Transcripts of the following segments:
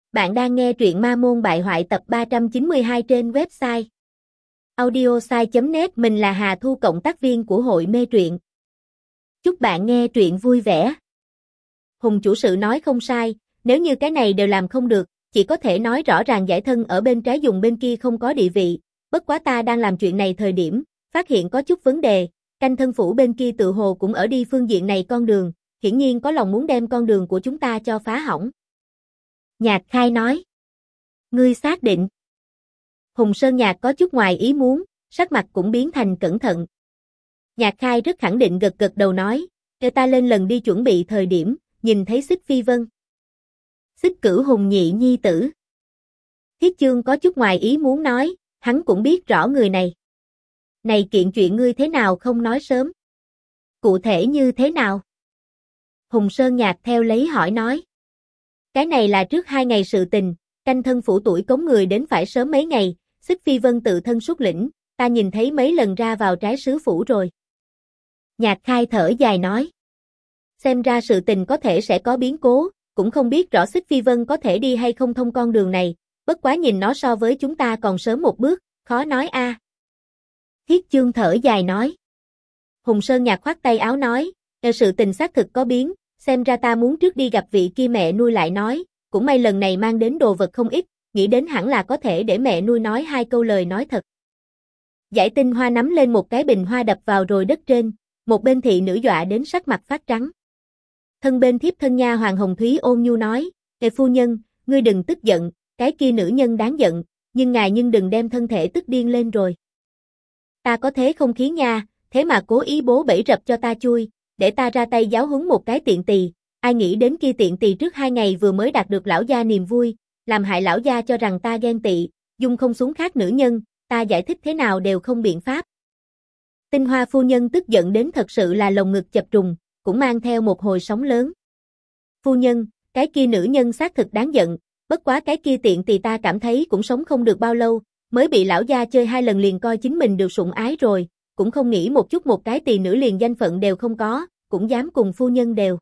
Bạn đang nghe truyện Ma Môn Bại Hoại tập 392 trên website audiosai.net. Mình là Hà Thu, cộng tác viên của hội mê truyện. Chúc bạn nghe truyện vui vẻ. Hùng chủ sự nói không sai, nếu như cái này đều làm không được, chỉ có thể nói rõ ràng giải thân ở bên trái dùng bên kia không có địa vị. Bất quá ta đang làm chuyện này thời điểm, phát hiện có chút vấn đề, canh thân phủ bên kia tự hồ cũng ở đi phương diện này con đường, hiển nhiên có lòng muốn đem con đường của chúng ta cho phá hỏng. Nhạc Khai nói. Ngươi xác định. Hùng Sơn Nhạc có chút ngoài ý muốn, sắc mặt cũng biến thành cẩn thận. Nhạc Khai rất khẳng định gật gật đầu nói, cho ta lên lần đi chuẩn bị thời điểm, nhìn thấy Xích Phi Vân. Xích Cửu Hùng nhị nhi tử. Thiết Chương có chút ngoài ý muốn nói, hắn cũng biết rõ người này. Này kiện chuyện ngươi thế nào không nói sớm? Cụ thể như thế nào? Hùng Sơn Nhạc theo lấy hỏi nói. Cái này là trước 2 ngày sự tình, canh thân phủ tuổi cống người đến phải sớm mấy ngày, Xích Phi Vân tự thân xuất lĩnh, ta nhìn thấy mấy lần ra vào trái sứ phủ rồi. Nhạc Khai thở dài nói. Xem ra sự tình có thể sẽ có biến cố, cũng không biết rõ Xích Phi Vân có thể đi hay không thông con đường này, bất quá nhìn nó so với chúng ta còn sớm một bước, khó nói a. Thiết Chương thở dài nói. Hùng Sơn Nhạc khoát tay áo nói, sự tình xác thực có biến, xem ra ta muốn trước đi gặp vị kia mẹ nuôi lại nói, cũng may lần này mang đến đồ vật không ít, nghĩ đến hẳn là có thể để mẹ nuôi nói 2 câu lời nói thật. Giải Tinh Hoa nắm lên một cái bình hoa đập vào rồi đất trên, một bên thị nữ dọa đến sắc mặt phát trắng. Thân bên thiếp thân nha Hoàng Hồng Thúy ôn nhu nói, phu nhân, ngươi đừng tức giận, cái kia nữ nhân đáng giận, nhưng ngài đừng đem thân thể tức điên lên rồi. Ta có thế không khí nha, thế mà cố ý bố bẫy rập cho ta chui, để ta ra tay giáo huấn một cái tiện tỳ, ai nghĩ đến kia tiện tỳ trước 2 ngày vừa mới đạt được lão gia niềm vui, làm hại lão gia cho rằng ta ghen tị, dung không xuống khác nữ nhân, ta giải thích thế nào đều không biện pháp. Tinh Hoa phu nhân tức giận đến thật sự là lồng ngực chập trùng, cũng mang theo một hồi sóng lớn. Phu nhân, cái kia nữ nhân xác thực đáng giận, bất quá cái kia tiện tỳ ta cảm thấy cũng sống không được bao lâu, mới bị lão gia chơi 2 lần liền coi chính mình được sủng ái rồi, cũng không nghĩ một chút một cái tỳ nữ liền danh phận đều không có, cũng dám cùng phu nhân đều.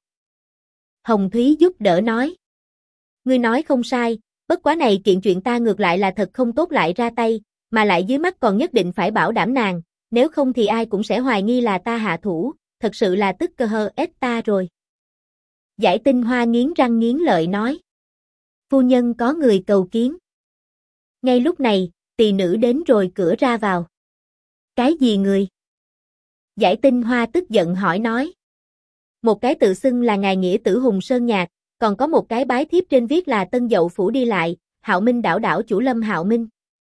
Hồng Thúy giúp đỡ nói. Ngươi nói không sai, bất quá này kiện chuyện ta ngược lại là thật không tốt lại ra tay, mà lại dưới mắt còn nhất định phải bảo đảm nàng, nếu không thì ai cũng sẽ hoài nghi là ta hạ thủ, thật sự là tức cơ hơ ép ta rồi. Giải Tinh Hoa nghiến răng nghiến lợi nói. Phu nhân có người cầu kiến. Ngay lúc này, tỳ nữ đến rồi cửa ra vào. Cái gì người? Giải Tinh Hoa tức giận hỏi nói. Một cái tự xưng là ngài nghĩa tử Hùng Sơn Nhạc, còn có một cái bái thiếp trên viết là Tân Dậu Phủ đi lại, Hạo Minh đảo đảo chủ Lâm Hạo Minh.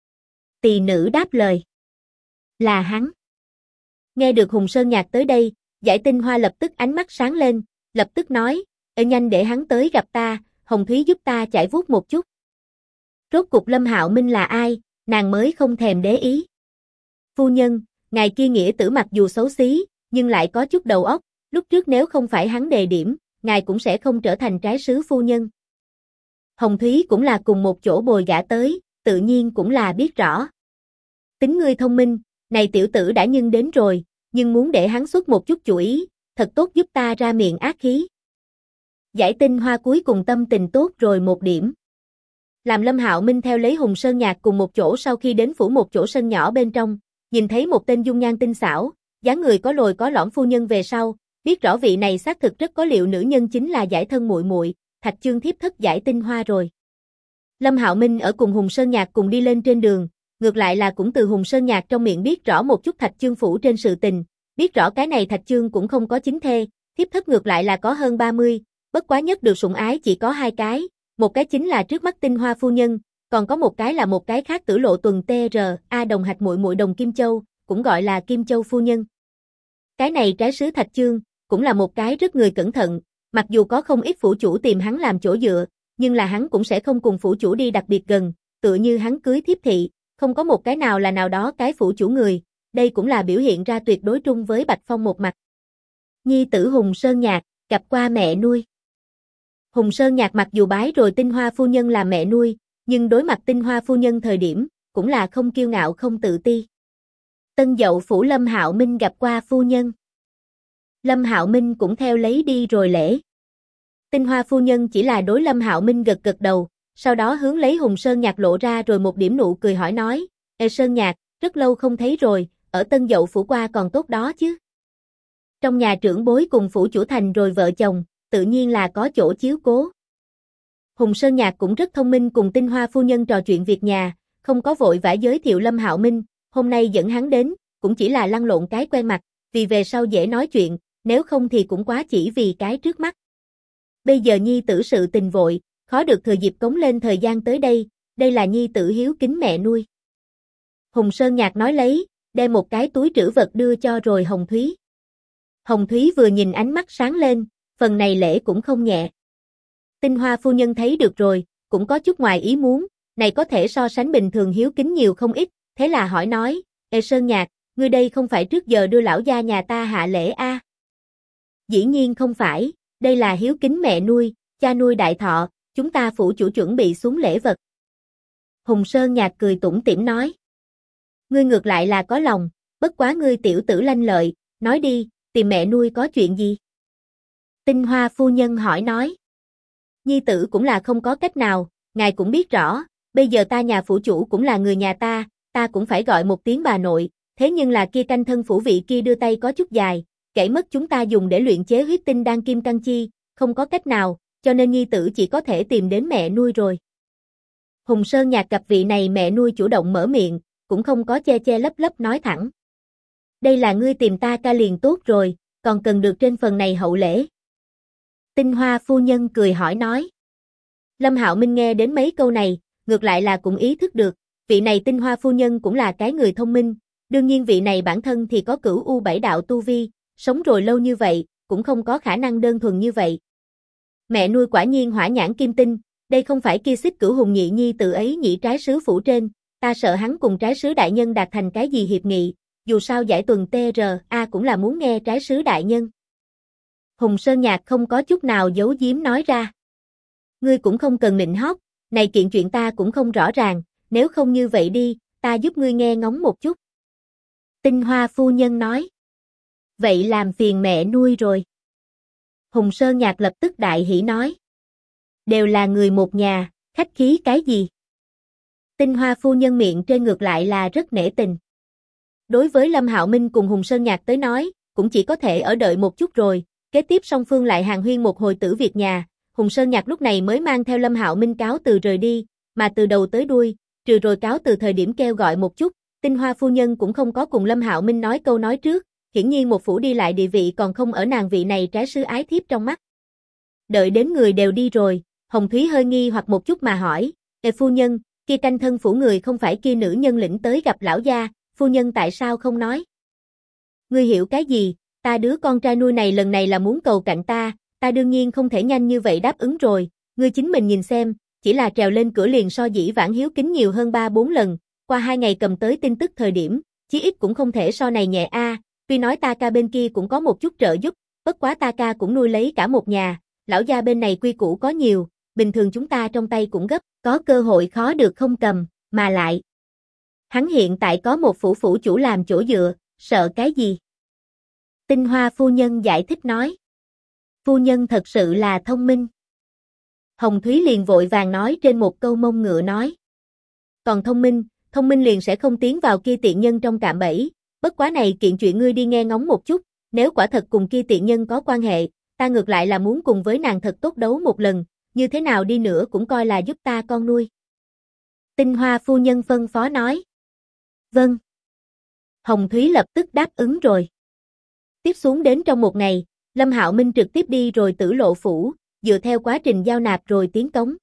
Tỳ nữ đáp lời. Là hắn. Nghe được Hùng Sơn Nhạc tới đây, Giải Tinh Hoa lập tức ánh mắt sáng lên, lập tức nói, nhanh để hắn tới gặp ta, Hồng Thúy giúp ta chải vuốt một chút. Rốt cục Lâm Hạo Minh là ai, nàng mới không thèm để ý. Phu nhân, ngài kia nghĩa tử mặc dù xấu xí, nhưng lại có chút đầu óc, lúc trước nếu không phải hắn đề điểm, ngài cũng sẽ không trở thành trái sứ phu nhân. Hồng Thúy cũng là cùng một chỗ bồi gã tới, tự nhiên cũng là biết rõ. Tính ngươi thông minh, này tiểu tử đã đến rồi, nhưng muốn để hắn xuất một chút chủ ý, thật tốt giúp ta ra miệng ác khí. Giải Tinh Hoa cuối cùng tâm tình tốt rồi một điểm. Làm Lâm Hạo Minh theo lấy Hùng Sơn Nhạc cùng một chỗ sau khi đến phủ một chỗ sân nhỏ bên trong, nhìn thấy một tên dung nhan tinh xảo, dáng người có lồi có lõm phu nhân về sau, biết rõ vị này xác thực rất có liệu nữ nhân chính là Giải thân muội muội, Thạch Chương thiếp thất Giải Tinh Hoa rồi. Lâm Hạo Minh ở cùng Hùng Sơn Nhạc cùng đi lên trên đường, ngược lại là cũng từ Hùng Sơn Nhạc trong miệng biết rõ một chút Thạch Chương phủ trên sự tình, biết rõ cái này Thạch Chương cũng không có chính thê, thiếp thất ngược lại là có hơn 30, bất quá nhất được sủng ái chỉ có 2 cái, một cái chính là trước mắt Tinh Hoa phu nhân, còn có một cái khác Tử Lộ Tuần TRA Đồng Hạch muội muội Đồng Kim Châu, cũng gọi là Kim Châu phu nhân. Cái này trái sứ Thạch Chương cũng là một cái rất người cẩn thận, mặc dù có không ít phủ chủ tìm hắn làm chỗ dựa, nhưng là hắn cũng sẽ không cùng phủ chủ đi đặc biệt gần, tựa như hắn cưới thiếp thị, không có một cái nào là nào đó cái phủ chủ người, đây cũng là biểu hiện ra tuyệt đối trung với Bạch Phong một mặt. Nhi tử Hùng Sơn Nhạc, gặp qua mẹ nuôi. Hùng Sơn Nhạc mặc dù bái rồi Tinh Hoa phu nhân làm mẹ nuôi, nhưng đối mặt Tinh Hoa phu nhân thời điểm, cũng là không kiêu ngạo không tự ti. Tân Dậu Phủ Lâm Hạo Minh gặp qua phu nhân. Lâm Hạo Minh cũng theo lấy đi rồi lễ. Tinh Hoa phu nhân chỉ là đối Lâm Hạo Minh gật gật đầu, sau đó hướng lấy Hùng Sơn Nhạc lộ ra rồi một điểm nụ cười hỏi nói, Ê Sơn Nhạc, rất lâu không thấy rồi, ở Tân Dậu Phủ qua còn tốt đó chứ. Trong nhà trưởng bối cùng phủ chủ thành rồi vợ chồng, tự nhiên là có chỗ chiếu cố. Hùng Sơn Nhạc cũng rất thông minh cùng Tinh Hoa phu nhân trò chuyện việc nhà, không có vội vã giới thiệu Lâm Hạo Minh, hôm nay dẫn hắn đến, cũng chỉ là lăn lộn cái quen mặt, vì về sau dễ nói chuyện, nếu không thì cũng quá chỉ vì cái trước mắt. Bây giờ nhi tử sự tình vội, khó được thừa dịp cống lên thời gian tới đây là nhi tử hiếu kính mẹ nuôi. Hùng Sơn Nhạc nói lấy, đem một cái túi trữ vật đưa cho rồi Hồng Thúy. Hồng Thúy vừa nhìn ánh mắt sáng lên, phần này lễ cũng không nhẹ. Tinh Hoa phu nhân thấy được rồi, cũng có chút ngoài ý muốn, này có thể so sánh bình thường hiếu kính nhiều không ít, thế là hỏi nói, Ê Sơn Nhạc, ngươi đây không phải trước giờ đưa lão gia nhà ta hạ lễ a? Dĩ nhiên không phải, đây là hiếu kính mẹ nuôi, cha nuôi đại thọ, chúng ta phủ chủ chuẩn bị xuống lễ vật. Hùng Sơn Nhạc cười tủm tỉm nói. Ngươi ngược lại là có lòng, bất quá ngươi tiểu tử lanh lợi, nói đi, tìm mẹ nuôi có chuyện gì? Tinh Hoa phu nhân hỏi nói. Nhi tử cũng là không có cách nào, ngài cũng biết rõ, bây giờ ta nhà phủ chủ cũng là người nhà ta cũng phải gọi một tiếng bà nội, thế nhưng là kia canh thân phủ vị kia đưa tay có chút dài, kể mất chúng ta dùng để luyện chế huyết tinh đan kim cang chi, không có cách nào, cho nên nhi tử chỉ có thể tìm đến mẹ nuôi rồi. Hùng Sơn Nhạc cặp vị này mẹ nuôi chủ động mở miệng, cũng không có che che lấp lấp nói thẳng. Đây là ngươi tìm ta ca liền tốt rồi, còn cần được trên phần này hậu lễ. Tinh Hoa phu nhân cười hỏi nói. Lâm Hạo Minh nghe đến mấy câu này, ngược lại là cũng ý thức được, vị này Tinh Hoa phu nhân cũng là cái người thông minh, đương nhiên vị này bản thân thì có cửu U7 đạo tu vi, sống rồi lâu như vậy, cũng không có khả năng đơn thuần như vậy. Mẹ nuôi quả nhiên hỏa nhãn kim tinh, đây không phải kia xích Cửu Hùng nhị nhi tự ấy nhị trái sứ phủ trên, ta sợ hắn cùng trái sứ đại nhân đạt thành cái gì hiệp nghị, dù sao giải tuần TRA cũng là muốn nghe trái sứ đại nhân. Hùng Sơn Nhạc không có chút nào giấu giếm nói ra. Ngươi cũng không cần nịnh hót, này kiện chuyện ta cũng không rõ ràng, nếu không như vậy đi, ta giúp ngươi nghe ngóng một chút. Tinh Hoa phu nhân nói. Vậy làm phiền mẹ nuôi rồi. Hùng Sơn Nhạc lập tức đại hỉ nói. Đều là người một nhà, khách khí cái gì? Tinh Hoa phu nhân miệng trên ngược lại là rất nể tình. Đối với Lâm Hạo Minh cùng Hùng Sơn Nhạc tới nói, cũng chỉ có thể ở đợi một chút rồi, kế tiếp song phương lại hàn huyên một hồi tử việc nhà, Hùng Sơn Nhạc lúc này mới mang theo Lâm Hạo Minh cáo từ rời đi, mà từ đầu tới đuôi, trừ rồi cáo từ thời điểm kêu gọi một chút, Tinh Hoa phu nhân cũng không có cùng Lâm Hạo Minh nói câu nói trước, hiển nhiên một phủ đi lại địa vị còn không ở nàng vị này trái sứ ái thiếp trong mắt. Đợi đến người đều đi rồi, Hồng Thúy hơi nghi hoặc một chút mà hỏi, Ê phu nhân, kia canh thân phủ người không phải kia nữ nhân lĩnh tới gặp lão gia, phu nhân tại sao không nói? Ngươi hiểu cái gì, ta đứa con trai nuôi này lần này là muốn cầu cạnh ta đương nhiên không thể nhanh như vậy đáp ứng rồi, ngươi chính mình nhìn xem, chỉ là trèo lên cửa liền so dĩ vãng hiếu kính nhiều hơn 3-4 lần, qua 2 ngày cầm tới tin tức thời điểm, chí ít cũng không thể so này nhẹ a. Tuy nói ta ca bên kia cũng có một chút trợ giúp, bất quá ta ca cũng nuôi lấy cả một nhà, lão gia bên này quy củ có nhiều, bình thường chúng ta trong tay cũng gấp, có cơ hội khó được không cầm, mà lại. Hắn hiện tại có một phủ chủ làm chỗ dựa, sợ cái gì? Tinh Hoa phu nhân giải thích nói. Phu nhân thật sự là thông minh. Hồng Thúy liền vội vàng nói trên một câu mông ngựa nói. Còn thông minh liền sẽ không tiến vào kia tiện nhân trong cạm bẫy, bất quá này kiện chuyện ngươi đi nghe ngóng một chút, nếu quả thật cùng kia tiện nhân có quan hệ, ta ngược lại là muốn cùng với nàng thật tốt đấu một lần, như thế nào đi nữa cũng coi là giúp ta con nuôi. Tinh Hoa phu nhân phân phó nói. Vâng. Hồng Thúy lập tức đáp ứng rồi. Tiếp xuống đến trong một ngày, Lâm Hạo Minh trực tiếp đi rồi Tử Lộ phủ, dựa theo quá trình giao nạp rồi tiến cống.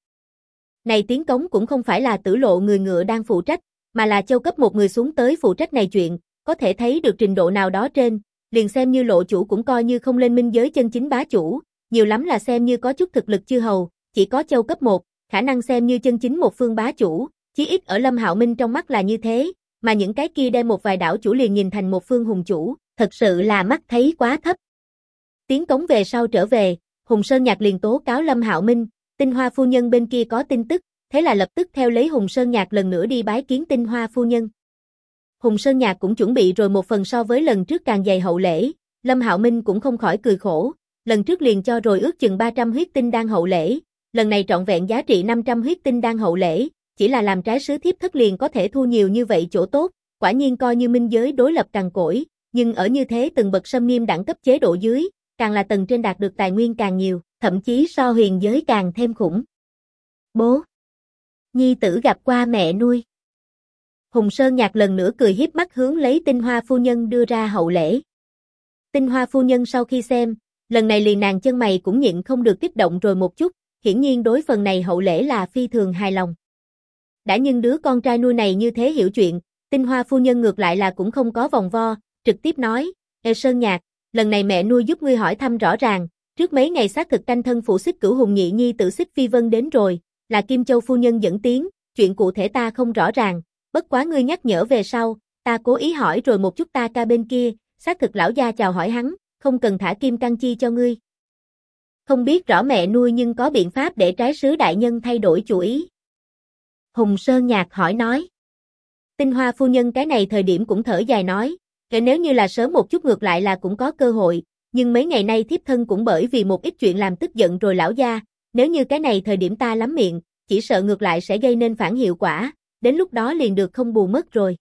Này tiến cống cũng không phải là Tử Lộ người ngựa đang phụ trách, mà là châu cấp một người xuống tới phụ trách này chuyện, có thể thấy được trình độ nào đó trên, liền xem như lộ chủ cũng coi như không lên minh giới chân chính bá chủ, nhiều lắm là xem như có chút thực lực chư hầu, chỉ có châu cấp 1, khả năng xem như chân chính một phương bá chủ, chí ít ở Lâm Hạo Minh trong mắt là như thế, mà những cái kia đem một vài đảo chủ liền nhìn thành một phương hùng chủ, thật sự là mắt thấy quá thấp. Tiến cống về sau trở về, Hùng Sơn Nhạc liền tố cáo Lâm Hạo Minh, Tinh Hoa phu nhân bên kia có tin tức, thế là lập tức theo lấy Hùng Sơn Nhạc lần nữa đi bái kiến Tinh Hoa phu nhân. Hùng Sơn Nhạc cũng chuẩn bị rồi một phần so với lần trước càng dày hậu lễ, Lâm Hạo Minh cũng không khỏi cười khổ, lần trước liền cho rồi ước chừng 300 huyết tinh đan hậu lễ, lần này trọn vẹn giá trị 500 huyết tinh đan hậu lễ, chỉ là làm trái sứ thiếp thất liền có thể thu nhiều như vậy chỗ tốt, quả nhiên coi như minh giới đối lập cằn cỗi, nhưng ở như thế từng bậc xâm nghiêm đẳng cấp chế độ dưới, càng là tầng trên đạt được tài nguyên càng nhiều, thậm chí so huyền giới càng thêm khủng. Bố! Nhi tử gặp qua mẹ nuôi. Hùng Sơn Nhạc lần nữa cười hiếp mắt hướng lấy Tinh Hoa phu nhân đưa ra hậu lễ. Tinh Hoa phu nhân sau khi xem, lần này liền nàng chân mày cũng nhịn không được kích động rồi một chút, hiển nhiên đối phần này hậu lễ là phi thường hài lòng. Đã nhưng đứa con trai nuôi này như thế hiểu chuyện, Tinh Hoa phu nhân ngược lại là cũng không có vòng vo, trực tiếp nói, Sơn Nhạc, lần này mẹ nuôi giúp ngươi hỏi thăm rõ ràng, trước mấy ngày xác thực canh thân phụ Xích Cửu Hùng nhị nhi tự Xích Phi Vân đến rồi, là Kim Châu phu nhân dẫn tiếng, chuyện cụ thể ta không rõ ràng, bất quá ngươi nhắc nhở về sau, ta cố ý hỏi rồi một chút ta ca bên kia, xác thực lão gia chào hỏi hắn, không cần thả kim cang chi cho ngươi. Không biết rõ mẹ nuôi nhưng có biện pháp để trái sứ đại nhân thay đổi chủ ý. Hùng Sơn Nhạc hỏi nói. Tinh Hoa phu nhân cái này thời điểm cũng thở dài nói, kể nếu như là sớm một chút ngược lại là cũng có cơ hội, nhưng mấy ngày nay thiếp thân cũng bởi vì một ít chuyện làm tức giận rồi lão gia, nếu như cái này thời điểm ta lắm miệng, chỉ sợ ngược lại sẽ gây nên phản hiệu quả, đến lúc đó liền được không bù mất rồi.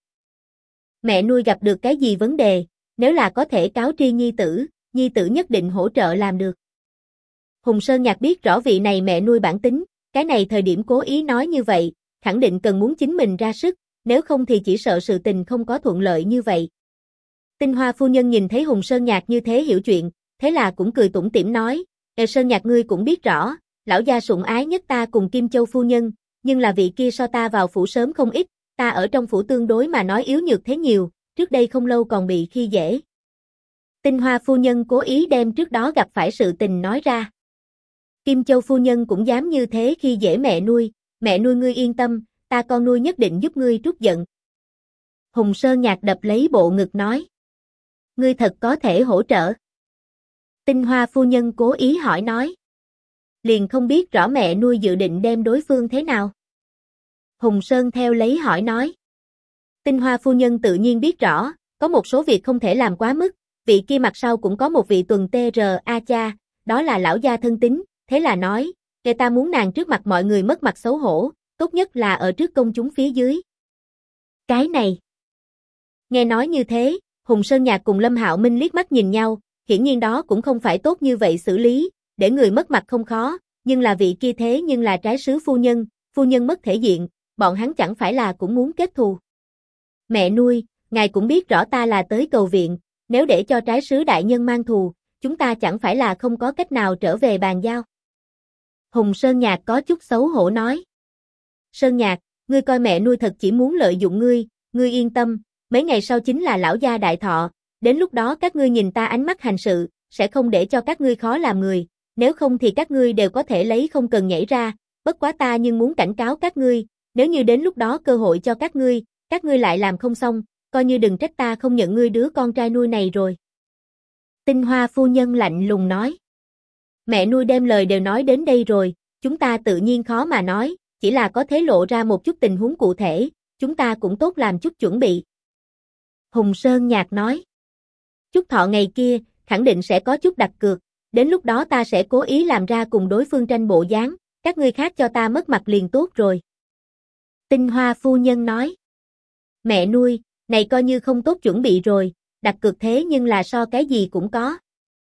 Mẹ nuôi gặp được cái gì vấn đề, nếu là có thể cáo tri nhi tử nhất định hỗ trợ làm được. Hùng Sơn Nhạc biết rõ vị này mẹ nuôi bản tính, cái này thời điểm cố ý nói như vậy, khẳng định cần muốn chính mình ra sức, nếu không thì chỉ sợ sự tình không có thuận lợi như vậy. Tinh Hoa phu nhân nhìn thấy Hùng Sơn Nhạc như thế hiểu chuyện, thế là cũng cười tủm tỉm nói, Sơn Nhạc ngươi cũng biết rõ, lão gia sủng ái nhất ta cùng Kim Châu phu nhân, nhưng là vị kia so ta vào phủ sớm không ít, ta ở trong phủ tương đối mà nói yếu nhược thế nhiều, trước đây không lâu còn bị khi dễ. Tinh Hoa phu nhân cố ý đem trước đó gặp phải sự tình nói ra. Kim Châu phu nhân cũng dám như thế khi dễ mẹ nuôi ngươi yên tâm, ta con nuôi nhất định giúp ngươi trút giận. Hùng Sơn Nhạc đập lấy bộ ngực nói. Ngươi thật có thể hỗ trợ. Tinh Hoa phu nhân cố ý hỏi nói. Liền không biết rõ mẹ nuôi dự định đem đối phương thế nào. Hùng Sơn theo lấy hỏi nói. Tinh Hoa phu nhân tự nhiên biết rõ, có một số việc không thể làm quá mức, vị kia mặt sau cũng có một vị tuần TRA cha, đó là lão gia thân tín, thế là nói, kể ta muốn nàng trước mặt mọi người mất mặt xấu hổ, tốt nhất là ở trước công chúng phía dưới. Cái này. Nghe nói như thế, Hùng Sơn Nhạc cùng Lâm Hạo Minh liếc mắt nhìn nhau, hiển nhiên đó cũng không phải tốt như vậy xử lý, để người mất mặt không khó, nhưng là vị kia thế nhưng là trái sứ phu nhân mất thể diện, bọn hắn chẳng phải là cũng muốn kết thù. Mẹ nuôi, ngài cũng biết rõ ta là tới cầu viện, nếu để cho trái sứ đại nhân mang thù, chúng ta chẳng phải là không có cách nào trở về bàn giao. Hùng Sơn Nhạc có chút xấu hổ nói. Sơn Nhạc, ngươi coi mẹ nuôi thật chỉ muốn lợi dụng ngươi yên tâm, mấy ngày sau chính là lão gia đại thọ, đến lúc đó các ngươi nhìn ta ánh mắt hành sự, sẽ không để cho các ngươi khó làm người, nếu không thì các ngươi đều có thể lấy không cần nhảy ra, bất quá ta nhưng muốn cảnh cáo các ngươi, nếu như đến lúc đó cơ hội cho các ngươi lại làm không xong, coi như đừng trách ta không nhận ngươi đứa con trai nuôi này rồi. Tinh Hoa phu nhân lạnh lùng nói. Mẹ nuôi đem lời đều nói đến đây rồi, chúng ta tự nhiên khó mà nói, chỉ là có thể lộ ra một chút tình huống cụ thể, chúng ta cũng tốt làm chút chuẩn bị. Hùng Sơn Nhạc nói. Chúc thọ ngày kia, khẳng định sẽ có chút đặt cược, đến lúc đó ta sẽ cố ý làm ra cùng đối phương tranh bộ dáng, các ngươi khác cho ta mất mặt liền tốt rồi. Tinh Hoa phu nhân nói. Mẹ nuôi, này coi như không tốt chuẩn bị rồi, đặt cược thế nhưng là so cái gì cũng có.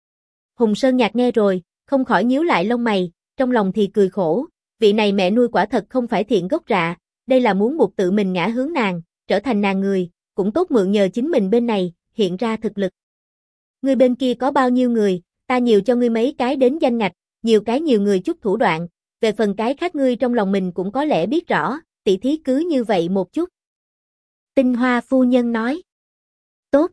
Hùng Sơn Nhạc nghe rồi, không khỏi nhíu lại lông mày, trong lòng thì cười khổ, vị này mẹ nuôi quả thật không phải thiện gốc rạ, đây là muốn buộc tự mình ngã hướng nàng, trở thành nàng người, cũng tốt mượn nhờ chính mình bên này, hiện ra thực lực. Ngươi bên kia có bao nhiêu người, ta nhiều cho ngươi mấy cái đến danh ngạch, nhiều người chút thủ đoạn, về phần cái khác ngươi trong lòng mình cũng có lẽ biết rõ, tỷ thí cứ như vậy một chút. Tinh Hoa phu nhân nói. Tốt.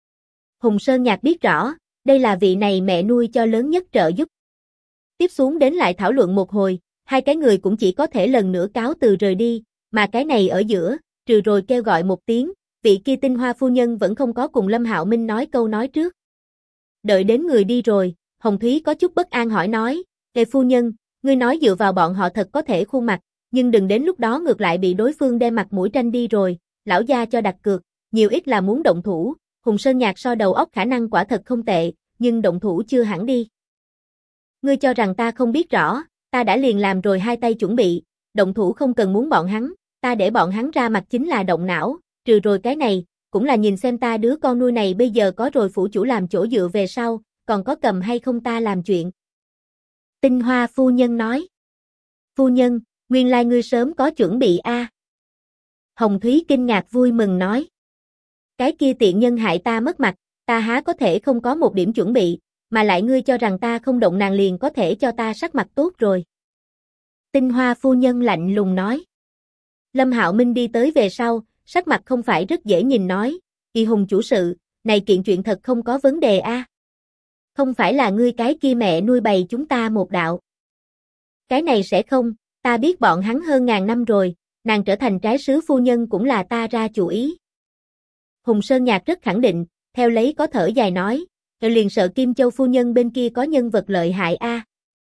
Hùng Sơn Nhạc biết rõ, đây là vị này mẹ nuôi cho lớn nhất trợ giúp. Tiếp xuống đến lại thảo luận một hồi, hai cái người cũng chỉ có thể lần nữa cáo từ rời đi, mà cái này ở giữa, trừ rồi kêu gọi một tiếng, vị kia Tinh Hoa phu nhân vẫn không có cùng Lâm Hạo Minh nói câu nói trước. Đợi đến người đi rồi, Hồng Thúy có chút bất an hỏi nói, Ê phu nhân, ngươi nói dựa vào bọn họ thật có thể khuôn mặt, nhưng đừng đến lúc đó ngược lại bị đối phương đem mặt mũi tranh đi rồi, lão gia cho đặt cược, nhiều ít là muốn động thủ, Hùng Sơn Nhạc so đầu óc khả năng quả thật không tệ, nhưng động thủ chưa hẳn đi. Ngươi cho rằng ta không biết rõ, ta đã liền làm rồi hai tay chuẩn bị, động thủ không cần muốn bọn hắn, ta để bọn hắn ra mặt chính là động não, trừ rồi cái này, cũng là nhìn xem ta đứa con nuôi này bây giờ có rồi phủ chủ làm chỗ dựa về sau, còn có cầm hay không ta làm chuyện. Tinh Hoa phu nhân nói. Phu nhân, nguyên lai ngươi sớm có chuẩn bị a. Hồng Thúy kinh ngạc vui mừng nói. Cái kia tiện nhân hại ta mất mặt, ta há có thể không có một điểm chuẩn bị, mà lại ngươi cho rằng ta không động nàng liền có thể cho ta sắc mặt tốt rồi. Tinh Hoa phu nhân lạnh lùng nói. Lâm Hạo Minh đi tới về sau, sắc mặt không phải rất dễ nhìn nói, Y Hùng chủ sự, này kiện chuyện thật không có vấn đề a. Không phải là ngươi cái kia mẹ nuôi bày chúng ta một đạo. Cái này sẽ không, ta biết bọn hắn hơn ngàn năm rồi, nàng trở thành trái sứ phu nhân cũng là ta ra chủ ý. Hùng Sơn Nhạc rất khẳng định, theo lấy có thở dài nói, liền sợ Kim Châu phu nhân bên kia có nhân vật lợi hại a.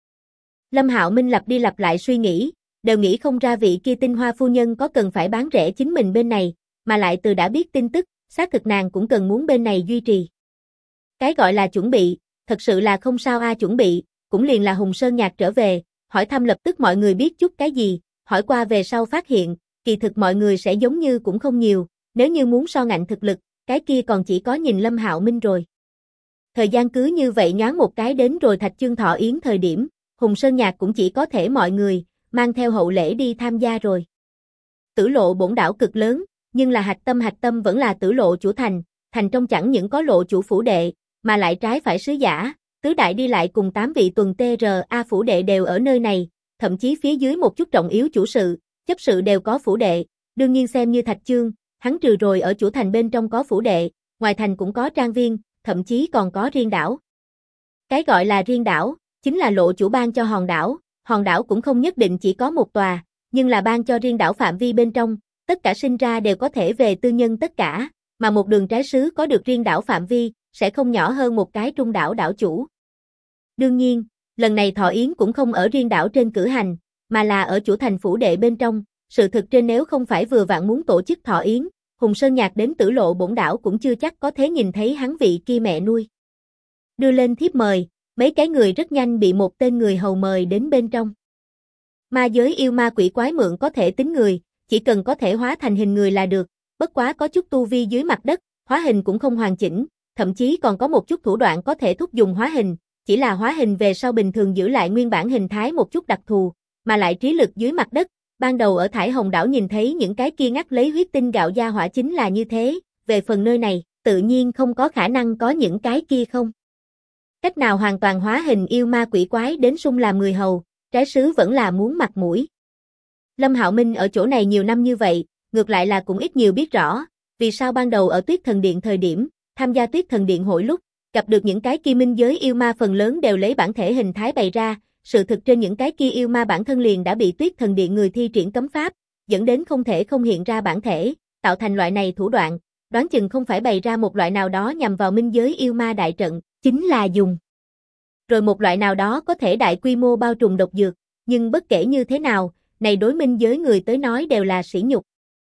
Lâm Hạo Minh lặp đi lặp lại suy nghĩ, đều nghĩ không ra vị kia Tinh Hoa phu nhân có cần phải bán rẻ chính mình bên này, mà lại từ đã biết tin tức, xác thực nàng cũng cần muốn bên này duy trì. Cái gọi là chuẩn bị, thật sự là không sao a, chuẩn bị, cũng liền là Hùng Sơn Nhạc trở về, hỏi thăm lập tức mọi người biết chút cái gì, hỏi qua về sau phát hiện, kỳ thực mọi người sẽ giống như cũng không nhiều, nếu như muốn so ngạnh thực lực, cái kia còn chỉ có nhìn Lâm Hạo Minh rồi. Thời gian cứ như vậy nhoáng một cái đến rồi Thạch Chương thọ yến thời điểm, Hùng Sơn Nhạc cũng chỉ có thể mọi người, mang theo hậu lễ đi tham gia rồi. Tử lộ bổn đảo cực lớn, nhưng là hạch tâm vẫn là tử lộ chủ thành, thành trong chẳng những có lộ chủ phủ đệ, mà lại trái phải sứ giả, tứ đại đi lại cùng 8 vị tuần TRA phủ đệ đều ở nơi này, thậm chí phía dưới một chút trọng yếu chủ sự, chấp sự đều có phủ đệ, đương nhiên xem như Thạch Chương, hắn trừ rồi ở chủ thành bên trong có phủ đệ, ngoài thành cũng có trang viên, thậm chí còn có riêng đảo. Cái gọi là riêng đảo, chính là lộ chủ ban cho hòn đảo cũng không nhất định chỉ có một tòa, nhưng là ban cho riêng đảo phạm vi bên trong, tất cả sinh ra đều có thể về tư nhân tất cả, mà một đường trái sứ có được riêng đảo phạm vi, sẽ không nhỏ hơn một cái trung đảo đảo chủ. Đương nhiên, lần này thọ yến cũng không ở riêng đảo trên cử hành, mà là ở chủ thành phủ đệ bên trong, sự thực trên nếu không phải vừa vặn muốn tổ chức thọ yến, Hùng Sơn Nhạc đến Tử Lộ bổn đảo cũng chưa chắc có thể nhìn thấy hắn vị kia mẹ nuôi. Đưa lên thiếp mời, mấy cái người rất nhanh bị một tên người hầu mời đến bên trong. Ma giới yêu ma quỷ quái mượn có thể tính người, chỉ cần có thể hóa thành hình người là được, bất quá có chút tu vi dưới mặt đất, hóa hình cũng không hoàn chỉnh, thậm chí còn có một chút thủ đoạn có thể thúc dùng hóa hình, chỉ là hóa hình về sau bình thường giữ lại nguyên bản hình thái một chút đặc thù, mà lại trí lực dưới mặt đất, ban đầu ở Thải Hồng đảo nhìn thấy những cái kia ngắt lấy huyết tinh gạo gia hỏa chính là như thế, về phần nơi này, tự nhiên không có khả năng có những cái kia không. Cách nào hoàn toàn hóa hình yêu ma quỷ quái đến sung làm người hầu, trái sứ vẫn là muốn mặt mũi. Lâm Hạo Minh ở chỗ này nhiều năm như vậy, ngược lại là cũng ít nhiều biết rõ, vì sao ban đầu ở Tuyết Thần Điện thời điểm, tham gia Tuyết Thần Điện hội lúc, gặp được những cái kia minh giới yêu ma phần lớn đều lấy bản thể hình thái bày ra, sự thực trên những cái kia yêu ma bản thân liền đã bị Tuyết Thần Điện người thi triển cấm pháp, dẫn đến không thể không hiện ra bản thể, tạo thành loại này thủ đoạn, đoán chừng không phải bày ra một loại nào đó nhằm vào minh giới yêu ma đại trận, chính là dùng rồi một loại nào đó có thể đại quy mô bao trùm độc dược, nhưng bất kể như thế nào, này đối minh giới người tới nói đều là sỉ nhục.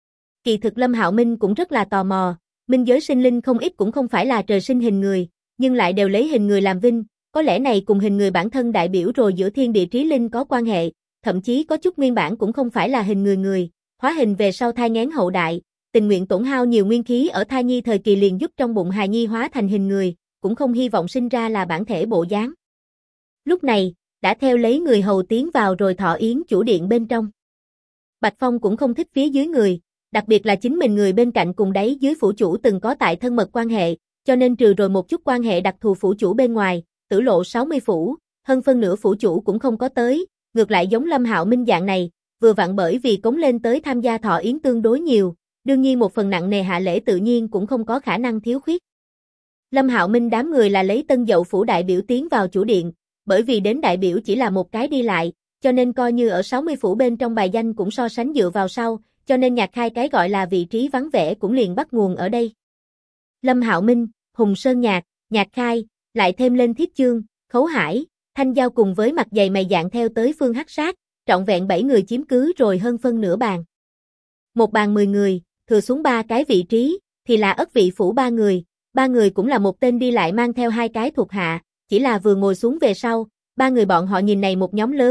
Kỳ thực Lâm Hạo Minh cũng rất là tò mò, minh giới sinh linh không ít cũng không phải là trời sinh hình người, nhưng lại đều lấy hình người làm vinh, có lẽ này cùng hình người bản thân đại biểu rồi giữa thiên địa trí linh có quan hệ, thậm chí có chút nguyên bản cũng không phải là hình người, hóa hình về sau thai nghén hậu đại, tình nguyện tổn hao nhiều nguyên khí ở thai nhi thời kỳ liền giúp trong bụng hài nhi hóa thành hình người, cũng không hy vọng sinh ra là bản thể bộ dáng. Lúc này, đã theo lấy người hầu tiến vào rồi thọ yến chủ điện bên trong. Bạch Phong cũng không thích phía dưới người, đặc biệt là chính mình người bên cạnh cùng đáy dưới phủ chủ từng có tại thân mật quan hệ, cho nên trừ rồi một chút quan hệ đặc thù phủ chủ bên ngoài, Tử Lộ 60 phủ, hơn phân nửa phủ chủ cũng không có tới, ngược lại giống Lâm Hạo Minh dạng này, vừa vặn bởi vì cống lên tới tham gia thọ yến tương đối nhiều, đương nhiên một phần nặng nề hạ lễ tự nhiên cũng không có khả năng thiếu khuyết. Lâm Hạo Minh đám người là lấy Tân Dậu phủ đại biểu tiến vào chủ điện, bởi vì đến đại biểu chỉ là một cái đi lại, cho nên coi như ở 60 phủ bên trong bài danh cũng so sánh dựa vào sau, cho nên Nhạc Khai cái gọi là vị trí vắng vẻ cũng liền bắt nguồn ở đây. Lâm Hạo Minh, Hùng Sơn Nhạc, Nhạc Khai, lại thêm lên Thiết Chương, Khấu Hải, Thanh Giao cùng với mặt dày mày dạn theo tới Phương Hắc Sát, trọn vẹn 7 người chiếm cứ rồi hơn phân nửa bàn. Một bàn 10 người, thừa xuống 3 cái vị trí, thì là Ất Vị phủ 3 người cũng là một tên đi lại mang theo 2 cái thuộc hạ, chỉ là vừa ngồi xuống về sau, 3 người bọn họ nhìn này một nhóm lớn,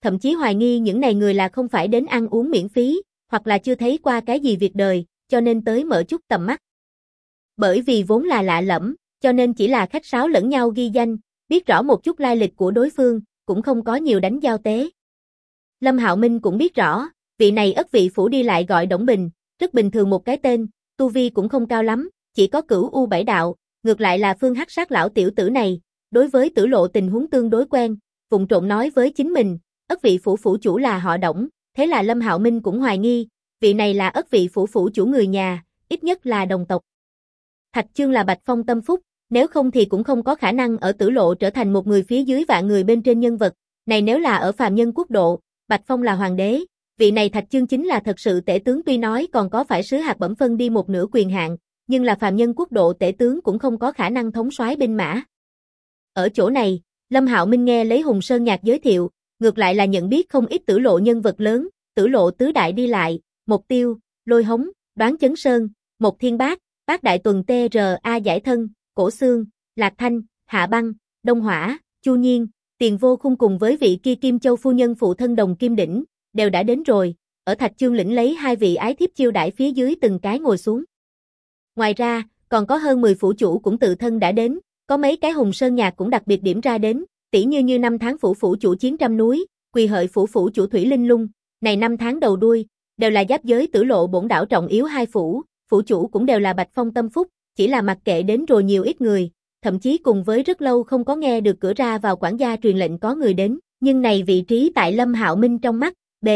thậm chí hoài nghi những này người là không phải đến ăn uống miễn phí, hoặc là chưa thấy qua cái gì việc đời, cho nên tới mở chút tầm mắt. Bởi vì vốn là lạ lẫm, cho nên chỉ là khách sáo lẫn nhau ghi danh, biết rõ một chút lai lịch của đối phương, cũng không có nhiều đánh giao tế. Lâm Hạo Minh cũng biết rõ, vị này ất vị phủ đi lại gọi Đổng Bình, rất bình thường một cái tên, tu vi cũng không cao lắm, chỉ có cửu U7 đạo, ngược lại là Phương Hắc Sát lão tiểu tử này, đối với Tử Lộ tình huống tương đối quen, vụng trộn nói với chính mình, ất vị phủ phủ chủ là họ Đổng, thế là Lâm Hạo Minh cũng hoài nghi, vị này là ất vị phủ phủ chủ người nhà, ít nhất là đồng tộc. Thạch Chương là Bạch Phong tâm phúc, nếu không thì cũng không có khả năng ở Tử Lộ trở thành một người phía dưới vạn người bên trên nhân vật, này nếu là ở phàm nhân quốc độ, Bạch Phong là hoàng đế, vị này Thạch Chương chính là thật sự tể tướng tuy nói còn có phải sứ hạt bẩm phân đi một nửa quyền hạn, nhưng là phàm nhân quốc độ tể tướng cũng không có khả năng thống soái binh mã. Ở chỗ này, Lâm Hạo Minh nghe lấy Hùng Sơn Nhạc giới thiệu, ngược lại là nhận biết không ít Tử Lộ nhân vật lớn, Tử Lộ tứ đại đi lại, Mục Tiêu, Lôi Hống, Đoán Chấn Sơn, Một Thiên Bát, Bát Đại Tuần TRA Giải Thân, Cổ Xương, Lạc Thanh, Hạ Băng, Đông Hỏa, Chu Nhiên, Tiền Vô Khung cùng với vị kia Kim Châu phu nhân phụ thân Đồng Kim Đỉnh, đều đã đến rồi, ở Thạch Chương lĩnh lấy hai vị ái thiếp chiêu đãi phía dưới từng cái ngồi xuống. Ngoài ra, còn có hơn 10 phủ chủ cũng tự thân đã đến, có mấy cái Hùng Sơn Nhạc cũng đặc biệt điểm ra đến, tỉ như năm tháng phủ phủ chủ Chiến Trăm Núi, Quỳ Hợi phủ phủ chủ Thủy Linh Lung, này năm tháng đầu đuôi, đều là giáp giới Tử Lộ bổn đảo trọng yếu hai phủ chủ cũng đều là Bạch Phong tâm phúc, chỉ là mặc kệ đến rồi nhiều ít người, thậm chí cùng với rất lâu không có nghe được cửa ra vào quản gia truyền lệnh có người đến, nhưng này vị trí tại Lâm Hạo Minh trong mắt, bề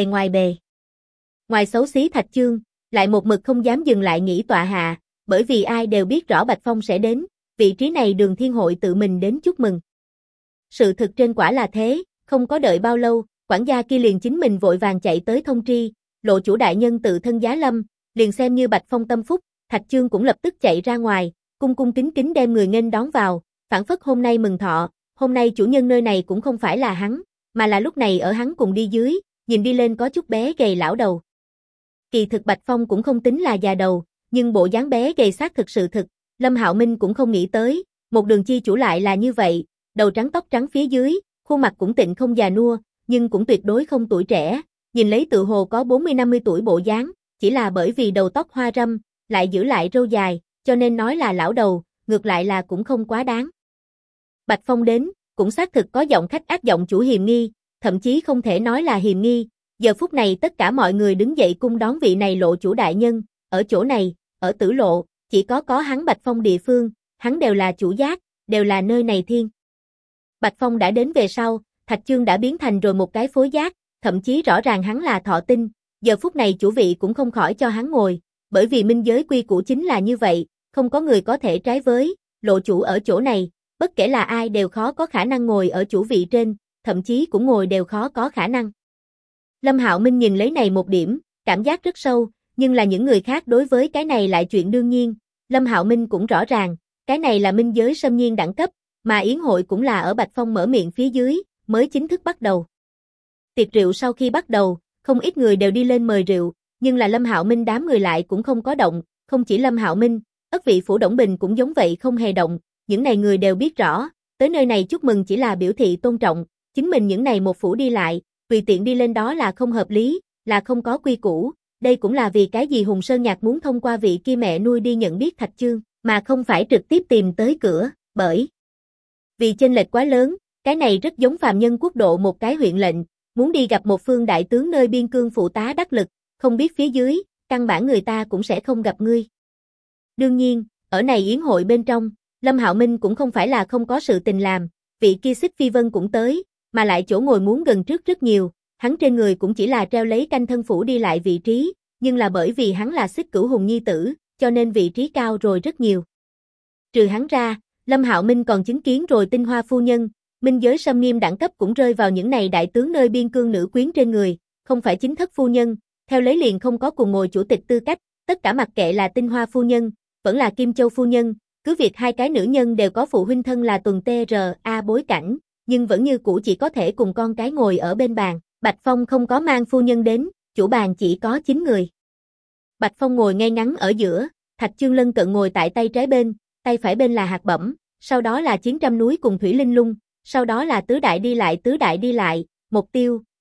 ngoài xấu xí Thạch Chương, lại một mực không dám dừng lại nghỉ tọa hạ, bởi vì ai đều biết rõ Bạch Phong sẽ đến, vị trí này Đường Thiên Hội tự mình đến chúc mừng. Sự thực trên quả là thế, không có đợi bao lâu, quản gia kia liền chính mình vội vàng chạy tới thông tri, Lộ chủ đại nhân tự thân giá lâm, liền xem như Bạch Phong tâm phúc, Thạch Chương cũng lập tức chạy ra ngoài, cung kính kính đem người nghênh đón vào, phảng phất hôm nay mừng thọ, hôm nay chủ nhân nơi này cũng không phải là hắn, mà là lúc này ở hắn cùng đi dưới, nhìn đi lên có chút bé gầy lão đầu. Kỳ thực Bạch Phong cũng không tính là già đầu, nhưng bộ dáng bé gầy xác thực sự thực, Lâm Hạo Minh cũng không nghĩ tới, một Đường chi chủ lại là như vậy, đầu trắng tóc trắng phía dưới, khuôn mặt cũng tịnh không già nua, nhưng cũng tuyệt đối không tuổi trẻ, nhìn lấy tự hồ có 40-50 tuổi bộ dáng, chỉ là bởi vì đầu tóc hoa râm, lại giữ lại râu dài, cho nên nói là lão đầu, ngược lại là cũng không quá đáng. Bạch Phong đến, cũng xác thực có giọng khách ác giọng chủ hiềm nghi, thậm chí không thể nói là hiềm nghi, giờ phút này tất cả mọi người đứng dậy cung đón vị này Lộ chủ đại nhân, ở chỗ này, ở Tử Lộ, chỉ có hắn Bạch Phong địa phương, hắn đều là chủ giác, đều là nơi này thiên. Bạch Phong đã đến về sau, Thạch Chương đã biến thành rồi một cái phối giác, thậm chí rõ ràng hắn là thọ tinh, giờ phút này chủ vị cũng không khỏi cho hắn ngồi, bởi vì minh giới quy củ chính là như vậy, không có người có thể trái với, Lộ chủ ở chỗ này, bất kể là ai đều khó có khả năng ngồi ở chủ vị trên, thậm chí cũng ngồi đều khó có khả năng. Lâm Hạo Minh nhìn lấy này một điểm, cảm giác rất sâu, nhưng là những người khác đối với cái này lại chuyện đương nhiên, Lâm Hạo Minh cũng rõ ràng, cái này là minh giới xâm nhiên đẳng cấp, mà yến hội cũng là ở Bạch Phong mở miệng phía dưới, mới chính thức bắt đầu. Tiệc rượu sau khi bắt đầu, không ít người đều đi lên mời rượu, nhưng là Lâm Hạo Minh đám người lại cũng không có động, không chỉ Lâm Hạo Minh, ất vị phủ Đổng Bình cũng giống vậy không hề động, những này người đều biết rõ, tới nơi này chúc mừng chỉ là biểu thị tôn trọng, chính mình những này một phủ đi lại, tùy tiện đi lên đó là không hợp lý, là không có quy củ, đây cũng là vì cái gì Hùng Sơn Nhạc muốn thông qua vị kia mẹ nuôi đi nhận biết Thạch Chương, mà không phải trực tiếp tìm tới cửa, bởi vì chênh lệch quá lớn, cái này rất giống phàm nhân quốc độ một cái huyện lệnh, muốn đi gặp một phương đại tướng nơi biên cương phụ tá đắc lực, không biết phía dưới, căn bản người ta cũng sẽ không gặp ngươi. Đương nhiên, ở này yến hội bên trong, Lâm Hạo Minh cũng không phải là không có sự tình làm, vị kia Xích Phi Vân cũng tới, mà lại chỗ ngồi muốn gần trước rất nhiều, hắn trên người cũng chỉ là treo lấy canh thân phủ đi lại vị trí, nhưng là bởi vì hắn là Xích Cửu Hùng nhi tử, cho nên vị trí cao rồi rất nhiều. Trừ hắn ra, Lâm Hạo Minh còn chứng kiến rồi Tinh Hoa phu nhân, minh giới xâm nghiêm đẳng cấp cũng rơi vào những này đại tướng nơi biên cương nữ quyến trên người, không phải chính thất phu nhân, theo lấy liền không có cùng ngồi chủ tịch tư cách, tất cả mặc kệ là Tinh Hoa phu nhân, vẫn là Kim Châu phu nhân, cứ việc hai cái nữ nhân đều có phụ huynh thân là tuần TRA bối cảnh, nhưng vẫn như cũ chỉ có thể cùng con cái ngồi ở bên bàn, Bạch Phong không có mang phu nhân đến, chủ bàn chỉ có 9 người. Bạch Phong ngồi ngay ngắn ở giữa, Thạch Chương lân cận ngồi tại tay trái bên, tay phải bên là Hạt Bẩm, sau đó là Chiến Trăm Núi cùng Thủy Linh Lung, sau đó là tứ đại đi lại, Mục Tiêu,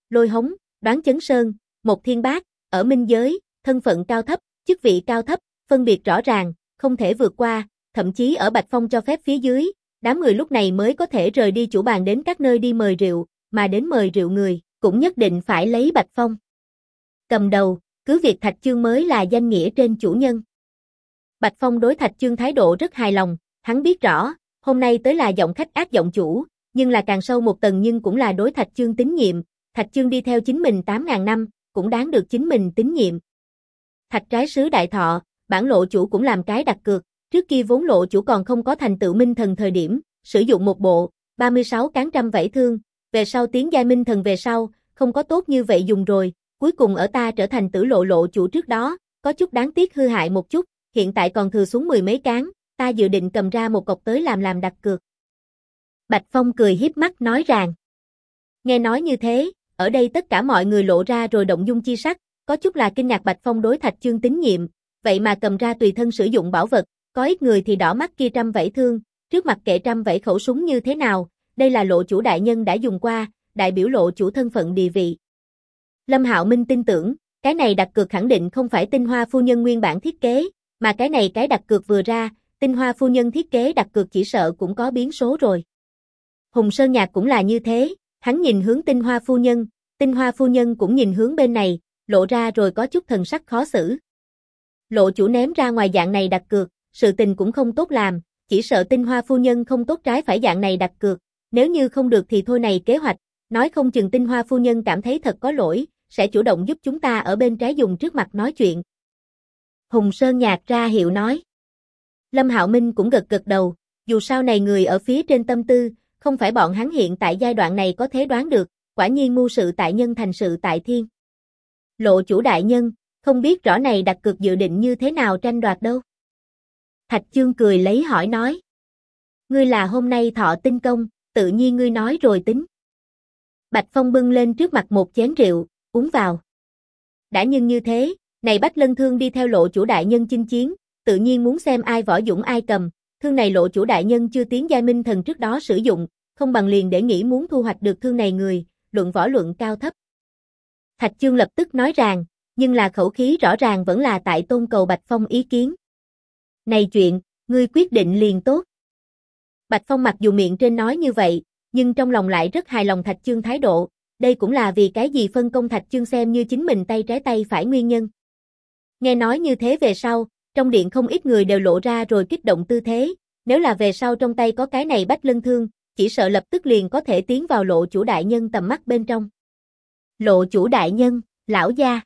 Lôi Hống, Đoán Chấn Sơn, Một Thiên Bát, ở minh giới, thân phận cao thấp, chức vị cao thấp, phân biệt rõ ràng, không thể vượt qua, thậm chí ở Bạch Phong cho phép phía dưới, đám người lúc này mới có thể rời đi chủ bàn đến các nơi đi mời rượu, mà đến mời rượu người, cũng nhất định phải lấy Bạch Phong cầm đầu, cứ việc Thạch Chương mới là danh nghĩa trên chủ nhân. Bạch Phong đối Thạch Chương thái độ rất hài lòng, hắn biết rõ, hôm nay tới là giọng khách ác giọng chủ, nhưng là càng sâu một tầng nhưng cũng là đối Thạch Chương tín nhiệm, Thạch Chương đi theo chính mình 8.000 năm, cũng đáng được chính mình tín nhiệm. Thạch Trái Sứ Đại Thọ, bản lộ chủ cũng làm cái đặt cược, trước kia vốn lộ chủ còn không có thành tựu minh thần thời điểm, sử dụng một bộ, 36 cán trăm vảy thương, về sau tiến giai minh thần về sau, không có tốt như vậy dùng rồi, cuối cùng ở ta trở thành tử lộ chủ trước đó, có chút đáng tiếc hư hại một chút, hiện tại còn thừa xuống 10 mấy cán, ta dự định cầm ra một cọc tới làm đặt cược. Bạch Phong cười hiếp mắt nói rằng, nghe nói như thế, ở đây tất cả mọi người lộ ra rồi động dung chi sắc, có chút là kinh ngạc Bạch Phong đối Thạch Chương tín nhiệm, vậy mà cầm ra tùy thân sử dụng bảo vật, có ít người thì đỏ mắt kia trăm vảy thương, trước mặt kệ trăm vảy khẩu súng như thế nào, đây là lộ chủ đại nhân đã dùng qua, đại biểu lộ chủ thân phận địa vị. Lâm Hạo Minh tin tưởng, cái này đặt cược khẳng định không phải Tinh Hoa phu nhân nguyên bản thiết kế, mà cái này cái đặt cược vừa ra, Tinh Hoa phu nhân thiết kế đặt cược chỉ sợ cũng có biến số rồi. Hùng Sơn Nhạc cũng là như thế, hắn nhìn hướng Tinh Hoa phu nhân cũng nhìn hướng bên này, lộ ra rồi có chút thần sắc khó xử. Lộ chủ ném ra ngoài dạng này đặt cược, sự tình cũng không tốt làm, chỉ sợ Tinh Hoa phu nhân không tốt trái phải dạng này đặt cược, nếu như không được thì thôi này kế hoạch, nói không chừng Tinh Hoa phu nhân cảm thấy thật có lỗi, sẽ chủ động giúp chúng ta ở bên trái dùng trước mặt nói chuyện. Hùng Sơn Nhạc ra hiệu nói. Lâm Hạo Minh cũng gật đầu, dù sao này người ở phía trên tâm tư, không phải bọn hắn hiện tại giai đoạn này có thể đoán được, quả nhiên mưu sự tại nhân thành sự tại thiên. Lộ chủ đại nhân, không biết rõ này đặt cược dự định như thế nào tranh đoạt đâu. Thạch Chương cười lấy hỏi nói. Ngươi là hôm nay thọ tinh công, tự nhiên ngươi nói rồi tính. Bạch Phong bưng lên trước mặt một chén rượu, uống vào. Đã nhưng như thế, này Bách Lân Thương đi theo lộ chủ đại nhân chinh chiến, tự nhiên muốn xem ai võ dũng ai cầm, thương này lộ chủ đại nhân chưa tiến giai minh thần trước đó sử dụng, không bằng liền để nghĩ muốn thu hoạch được thương này người, luận võ luận cao thấp. Thạch Chương lập tức nói rằng, nhưng là khẩu khí rõ ràng vẫn là tại tôn cầu Bạch Phong ý kiến. Này chuyện, ngươi quyết định liền tốt. Bạch Phong mặc dù miệng trên nói như vậy, nhưng trong lòng lại rất hài lòng Thạch Chương thái độ, đây cũng là vì cái gì phân công Thạch Chương xem như chính mình tay trái tay phải nguyên nhân. Nghe nói như thế về sau, trong điện không ít người đều lộ ra rồi kích động tư thế, nếu là về sau trong tay có cái này Bách Lân Thương, chỉ sợ lập tức liền có thể tiến vào lộ chủ đại nhân tầm mắt bên trong. Lộ chủ đại nhân, lão gia.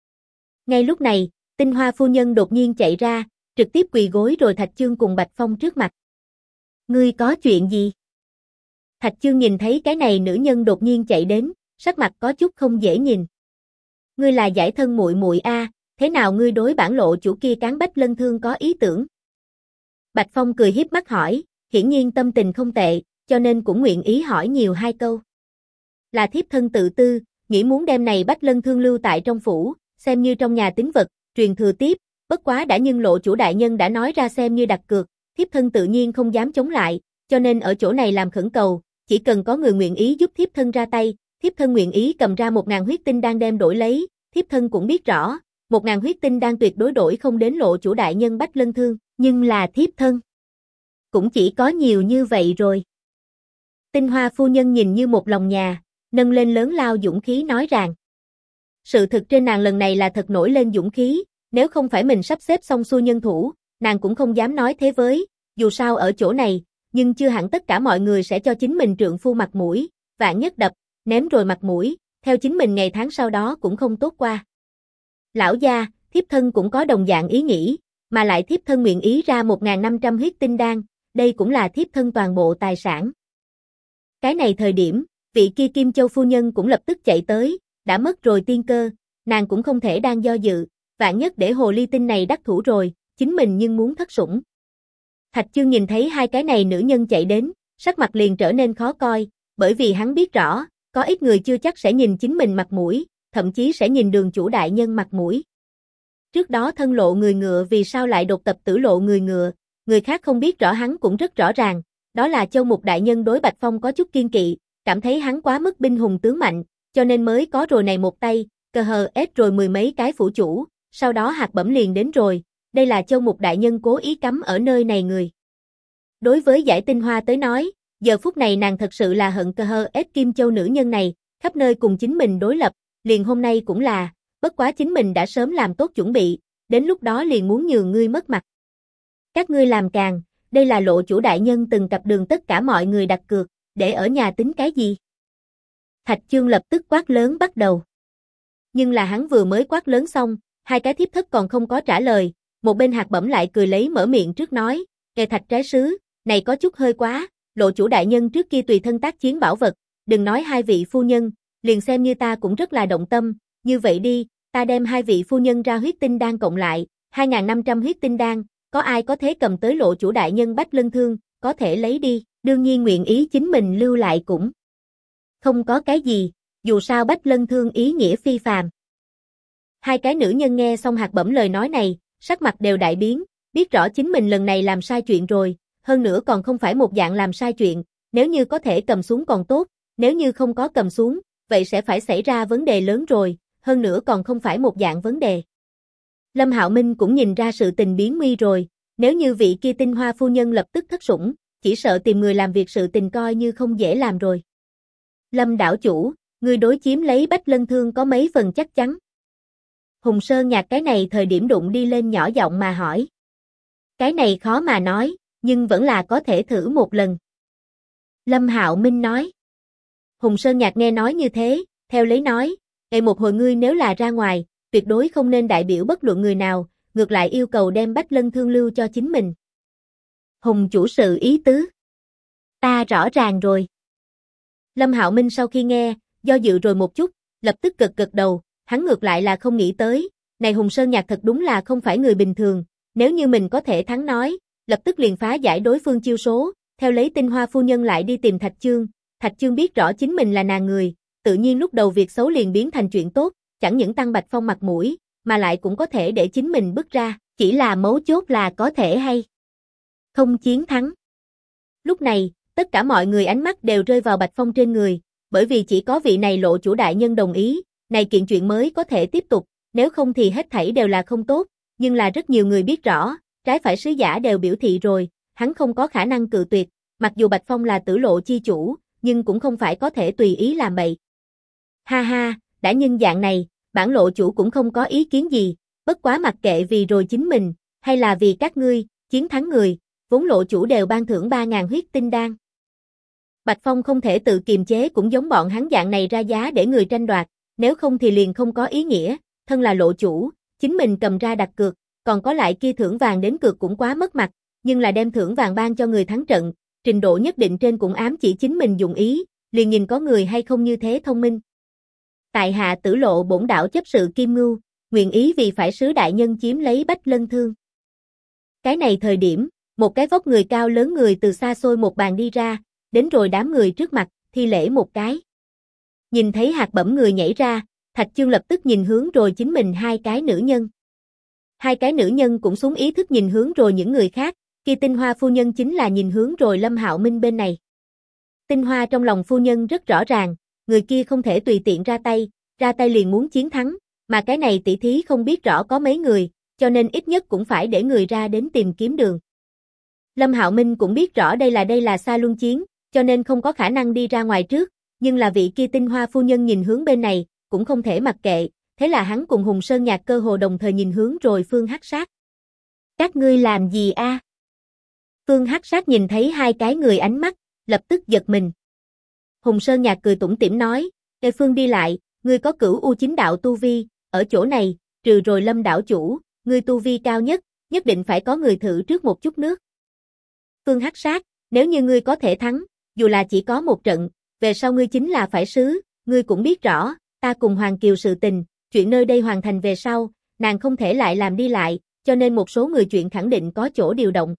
Ngay lúc này, Tinh Hoa phu nhân đột nhiên chạy ra, trực tiếp quỳ gối rồi Thạch Chương cùng Bạch Phong trước mặt. Ngươi có chuyện gì? Thạch Chương nhìn thấy cái này nữ nhân đột nhiên chạy đến, sắc mặt có chút không dễ nhìn. Ngươi là giải thân muội muội a, thế nào ngươi đối bản lộ chủ kia cán Bách Lân Thương có ý tưởng? Bạch Phong cười hiếp mắt hỏi, hiển nhiên tâm tình không tệ, cho nên cũng nguyện ý hỏi nhiều hai câu. Là thiếp thân tự tư, nghĩ muốn đem này Bách Lân Thương lưu tại trong phủ, xem như trong nhà tín vật, truyền thừa tiếp, bất quá đã nhưng lộ chủ đại nhân đã nói ra xem như đặt cược, thiếp thân tự nhiên không dám chống lại, cho nên ở chỗ này làm khẩn cầu, chỉ cần có người nguyện ý giúp thiếp thân ra tay, thiếp thân nguyện ý cầm ra 1.000 huyết tinh đan đem đổi lấy, thiếp thân cũng biết rõ, 1.000 huyết tinh đan tuyệt đối đổi không đến lộ chủ đại nhân Bách Lân Thương, nhưng là thiếp thân cũng chỉ có nhiều như vậy rồi. Tinh Hoa phu nhân nhìn như một lòng nhà, nâng lên lớn lao dũng khí nói rằng. Sự thực trên nàng lần này là thật nổi lên dũng khí, nếu không phải mình sắp xếp xong xuôi nhân thủ, nàng cũng không dám nói thế với, dù sao ở chỗ này, nhưng chưa hẳn tất cả mọi người sẽ cho chính mình trượng phu mặt mũi, vạn nhất đập, ném rồi mặt mũi, theo chính mình ngày tháng sau đó cũng không tốt qua. Lão gia, thiếp thân cũng có đồng dạng ý nghĩ, mà lại thiếp thân nguyện ý ra 1.500 huyết tinh đan, đây cũng là thiếp thân toàn bộ tài sản. Cái này thời điểm, vị kia Kim Châu phu nhân cũng lập tức chạy tới, đã mất rồi tiên cơ, nàng cũng không thể đang do dự, vạn nhất để hồ ly tinh này đắc thủ rồi, chính mình nhưng muốn thất sủng. Thạch Chương nhìn thấy hai cái này nữ nhân chạy đến, sắc mặt liền trở nên khó coi, bởi vì hắn biết rõ, có ít người chưa chắc sẽ nhìn chính mình mặt mũi, thậm chí sẽ nhìn đường chủ đại nhân mặt mũi. Trước đó thân lộ người ngựa vì sao lại đột tập tử lộ người ngựa, người khác không biết rõ hắn cũng rất rõ ràng, đó là Châu Mục đại nhân đối Bạch Phong có chút kiên kỵ, cảm thấy hắn quá mức binh hùng tướng mạnh, cho nên mới có rồi này một tay, cờ hờ ép rồi mười mấy cái phủ chủ, sau đó hạt bẩm liền đến rồi, đây là Châu Mục đại nhân cố ý cắm ở nơi này người. Đối với Giải Tinh Hoa tới nói, giờ phút này nàng thật sự là hận cờ hờ ép Kim Châu nữ nhân này, khắp nơi cùng chính mình đối lập, liền hôm nay cũng là, bất quá chính mình đã sớm làm tốt chuẩn bị, đến lúc đó liền muốn nhường ngươi mất mặt. Các ngươi làm càng, đây là Lộ chủ đại nhân từng cặp đường tất cả mọi người đặt cược, để ở nhà tính cái gì? Thạch Chương lập tức quát lớn bắt đầu. Nhưng là hắn vừa mới quát lớn xong, hai cái thiếp thất còn không có trả lời, một bên hạt bẩm lại cười lấy mở miệng trước nói, "Ngài Thạch trái sứ, này có chút hơi quá, Lộ chủ đại nhân trước kia tùy thân tác chiến bảo vật, đừng nói hai vị phu nhân, liền xem như ta cũng rất là động tâm, như vậy đi, ta đem hai vị phu nhân ra huyết tinh đan cộng lại, 2.500 huyết tinh đan, có ai có thể cầm tới Lộ chủ đại nhân Bách Lân Thương, có thể lấy đi, đương nhiên nguyện ý chính mình lưu lại cũng không có cái gì, dù sao Bách Lân Thương ý nghĩa phi phàm." Hai cái nữ nhân nghe xong hạt bẩm lời nói này, sắc mặt đều đại biến, biết rõ chính mình lần này làm sai chuyện rồi, hơn nữa còn không phải một dạng làm sai chuyện, nếu như có thể cầm xuống còn tốt, nếu như không có cầm xuống, vậy sẽ phải xảy ra vấn đề lớn rồi, hơn nữa còn không phải một dạng vấn đề. Lâm Hạo Minh cũng nhìn ra sự tình biến nguy rồi, nếu như vị kia Tinh Hoa phu nhân lập tức thất sủng, chỉ sợ tìm người làm việc sự tình coi như không dễ làm rồi. Lâm đảo chủ, người đối chiếm lấy Bách Lân Thương có mấy phần chắc chắn? Hùng Sơn Nhạc cái này thời điểm đụng đi lên nhỏ giọng mà hỏi. Cái này khó mà nói, nhưng vẫn là có thể thử một lần. Lâm Hạo Minh nói. Hùng Sơn Nhạc nghe nói như thế, theo lấy nói, ngày một hồi ngươi nếu là ra ngoài, tuyệt đối không nên đại biểu bất luận người nào, ngược lại yêu cầu đem Bách Lân Thương lưu cho chính mình. Hùng chủ sự ý tứ. Ta rõ ràng rồi. Lâm Hạo Minh sau khi nghe, do dự rồi một chút, lập tức gật gật đầu, hắn ngược lại là không nghĩ tới, này Hùng Sơn Nhạc thật đúng là không phải người bình thường, nếu như mình có thể thắng nói, lập tức liền phá giải đối phương chiêu số, theo lấy Tinh Hoa phu nhân lại đi tìm Thạch Chương biết rõ chính mình là nàng người, tự nhiên lúc đầu việc xấu liền biến thành chuyện tốt, chẳng những tăng Bạch Phong mặt mũi, mà lại cũng có thể để chính mình bước ra, chỉ là mấu chốt là có thể hay không chiến thắng. Lúc này, tất cả mọi người ánh mắt đều rơi vào Bạch Phong trên người, bởi vì chỉ có vị này Lộ chủ đại nhân đồng ý, này kiện chuyện mới có thể tiếp tục, nếu không thì hết thảy đều là không tốt, nhưng là rất nhiều người biết rõ, trái phải sứ giả đều biểu thị rồi, hắn không có khả năng cự tuyệt, mặc dù Bạch Phong là Tử Lộ chi chủ, nhưng cũng không phải có thể tùy ý làm bậy. Ha ha, đã nhân dạng này, bản Lộ chủ cũng không có ý kiến gì, bất quá mặc kệ vì rồi chính mình, hay là vì các ngươi, chiến thắng người, vốn Lộ chủ đều ban thưởng 3.000 huyết tinh đan. Bạch Phong không thể tự kiềm chế cũng giống bọn hắn dạng này ra giá để người tranh đoạt, nếu không thì liền không có ý nghĩa, thân là Lộ chủ, chính mình cầm ra đặt cược, còn có lại kia thưởng vàng đến cược cũng quá mất mặt, nhưng là đem thưởng vàng ban cho người thắng trận, trình độ nhất định trên cũng ám chỉ chính mình dụng ý, liền nhìn có người hay không như thế thông minh. Tại hạ Tử Lộ bổn đảo chấp sự Kim Ngưu, nguyện ý vì phải sứ đại nhân chiếm lấy Bách Lân Thương. Cái này thời điểm, một cái vóc người cao lớn người từ xa xôi một bàn đi ra, đến rồi đám người trước mặt, thi lễ một cái. Nhìn thấy hạt bẩm người nhảy ra, Thạch Chương lập tức nhìn hướng rồi chính mình hai cái nữ nhân. Hai cái nữ nhân cũng xuống ý thức nhìn hướng rồi những người khác, kia Tinh Hoa phu nhân chính là nhìn hướng rồi Lâm Hạo Minh bên này. Tinh Hoa trong lòng phu nhân rất rõ ràng, người kia không thể tùy tiện ra tay liền muốn chiến thắng, mà cái này tỷ thí không biết rõ có mấy người, cho nên ít nhất cũng phải để người ra đến tìm kiếm đường. Lâm Hạo Minh cũng biết rõ đây là xa luân chiến, cho nên không có khả năng đi ra ngoài trước, nhưng là vị kia Tinh Hoa phu nhân nhìn hướng bên này, cũng không thể mặc kệ, thế là hắn cùng Hùng Sơn Nhạc cơ hồ đồng thời nhìn hướng rồi Phương Hắc Sát. Các ngươi làm gì a? Phương Hắc Sát nhìn thấy hai cái người ánh mắt, lập tức giật mình. Hùng Sơn Nhạc cười tủm tỉm nói, "Ê Phương đi lại, ngươi có cửu U chính đạo tu vi, ở chỗ này, trừ rồi Lâm đảo chủ, ngươi tu vi cao nhất, nhất định phải có người thử trước một chút nước." Phương Hắc Sát, nếu như ngươi có thể thắng, dù là chỉ có một trận, về sau ngươi chính là phải sứ, ngươi cũng biết rõ, ta cùng Hoàng Kiều sự tình, chuyện nơi đây hoàn thành về sau, nàng không thể lại làm đi lại, cho nên một số người chuyện khẳng định có chỗ điều động.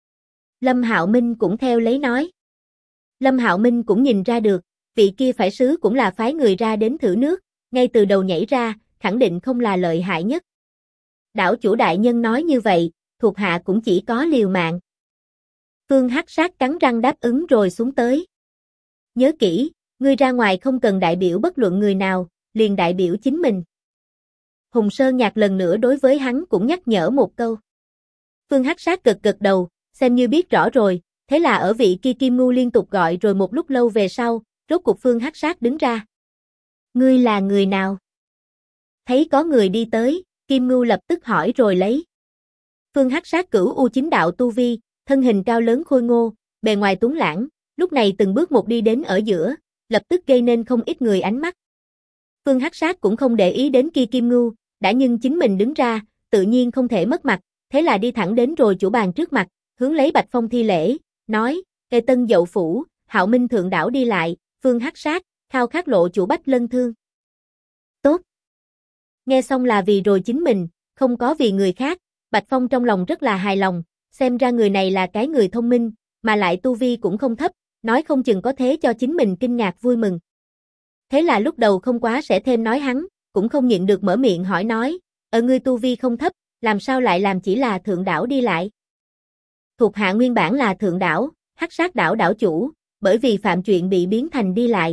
Lâm Hạo Minh cũng theo lấy nói. Lâm Hạo Minh cũng nhìn ra được, vị kia phải sứ cũng là phái người ra đến thử nước, ngay từ đầu nhảy ra, khẳng định không là lợi hại nhất. Đảo chủ đại nhân nói như vậy, thuộc hạ cũng chỉ có liều mạng. Phương Hắc Sát cắn răng đáp ứng rồi xuống tới. Nhớ kỹ, Ngươi ra ngoài không cần đại biểu bất luận người nào, liền đại biểu chính mình. Hùng Sơn Nhạc lần nữa đối với hắn cũng nhắc nhở một câu. Phương Hắc Sát gật gật đầu, xem như biết rõ rồi, thế là ở vị kia Kim Ngưu liên tục gọi rồi một lúc lâu về sau, rốt cuộc Phương Hắc Sát đứng ra. Ngươi là người nào? Thấy có người đi tới, Kim Ngưu lập tức hỏi rồi lấy. Phương Hắc Sát cửu U chính đạo tu vi, thân hình cao lớn khôi ngô, bề ngoài tuấn lãng, lúc này từng bước một đi đến ở giữa, lập tức gây nên không ít người ánh mắt. Phương Hắc Sát cũng không để ý đến kia Kim Ngưu, đã nhưng chính mình đứng ra, tự nhiên không thể mất mặt, thế là đi thẳng đến rồi chủ bàn trước mặt, hướng lấy Bạch Phong thi lễ, nói, Ê Tân Dậu Phủ, Hạo Minh Thượng Đảo đi lại, Phương Hắc Sát, khao khát lộ chủ Bách Lân Thương. Tốt. Nghe xong là vì rồi chính mình, không có vì người khác, Bạch Phong trong lòng rất là hài lòng, xem ra người này là cái người thông minh, mà lại tu vi cũng không thấp, nói không chừng có thế cho chính mình kinh ngạc vui mừng. Thế là lúc đầu không quá sẽ thêm nói hắn, cũng không nhịn được mở miệng hỏi nói, ngươi tu vi không thấp, làm sao lại làm chỉ là thượng đảo đi lại? Thuộc hạ nguyên bản là thượng đảo, Hắc Sát đảo đảo chủ, bởi vì phạm chuyện bị biến thành đi lại.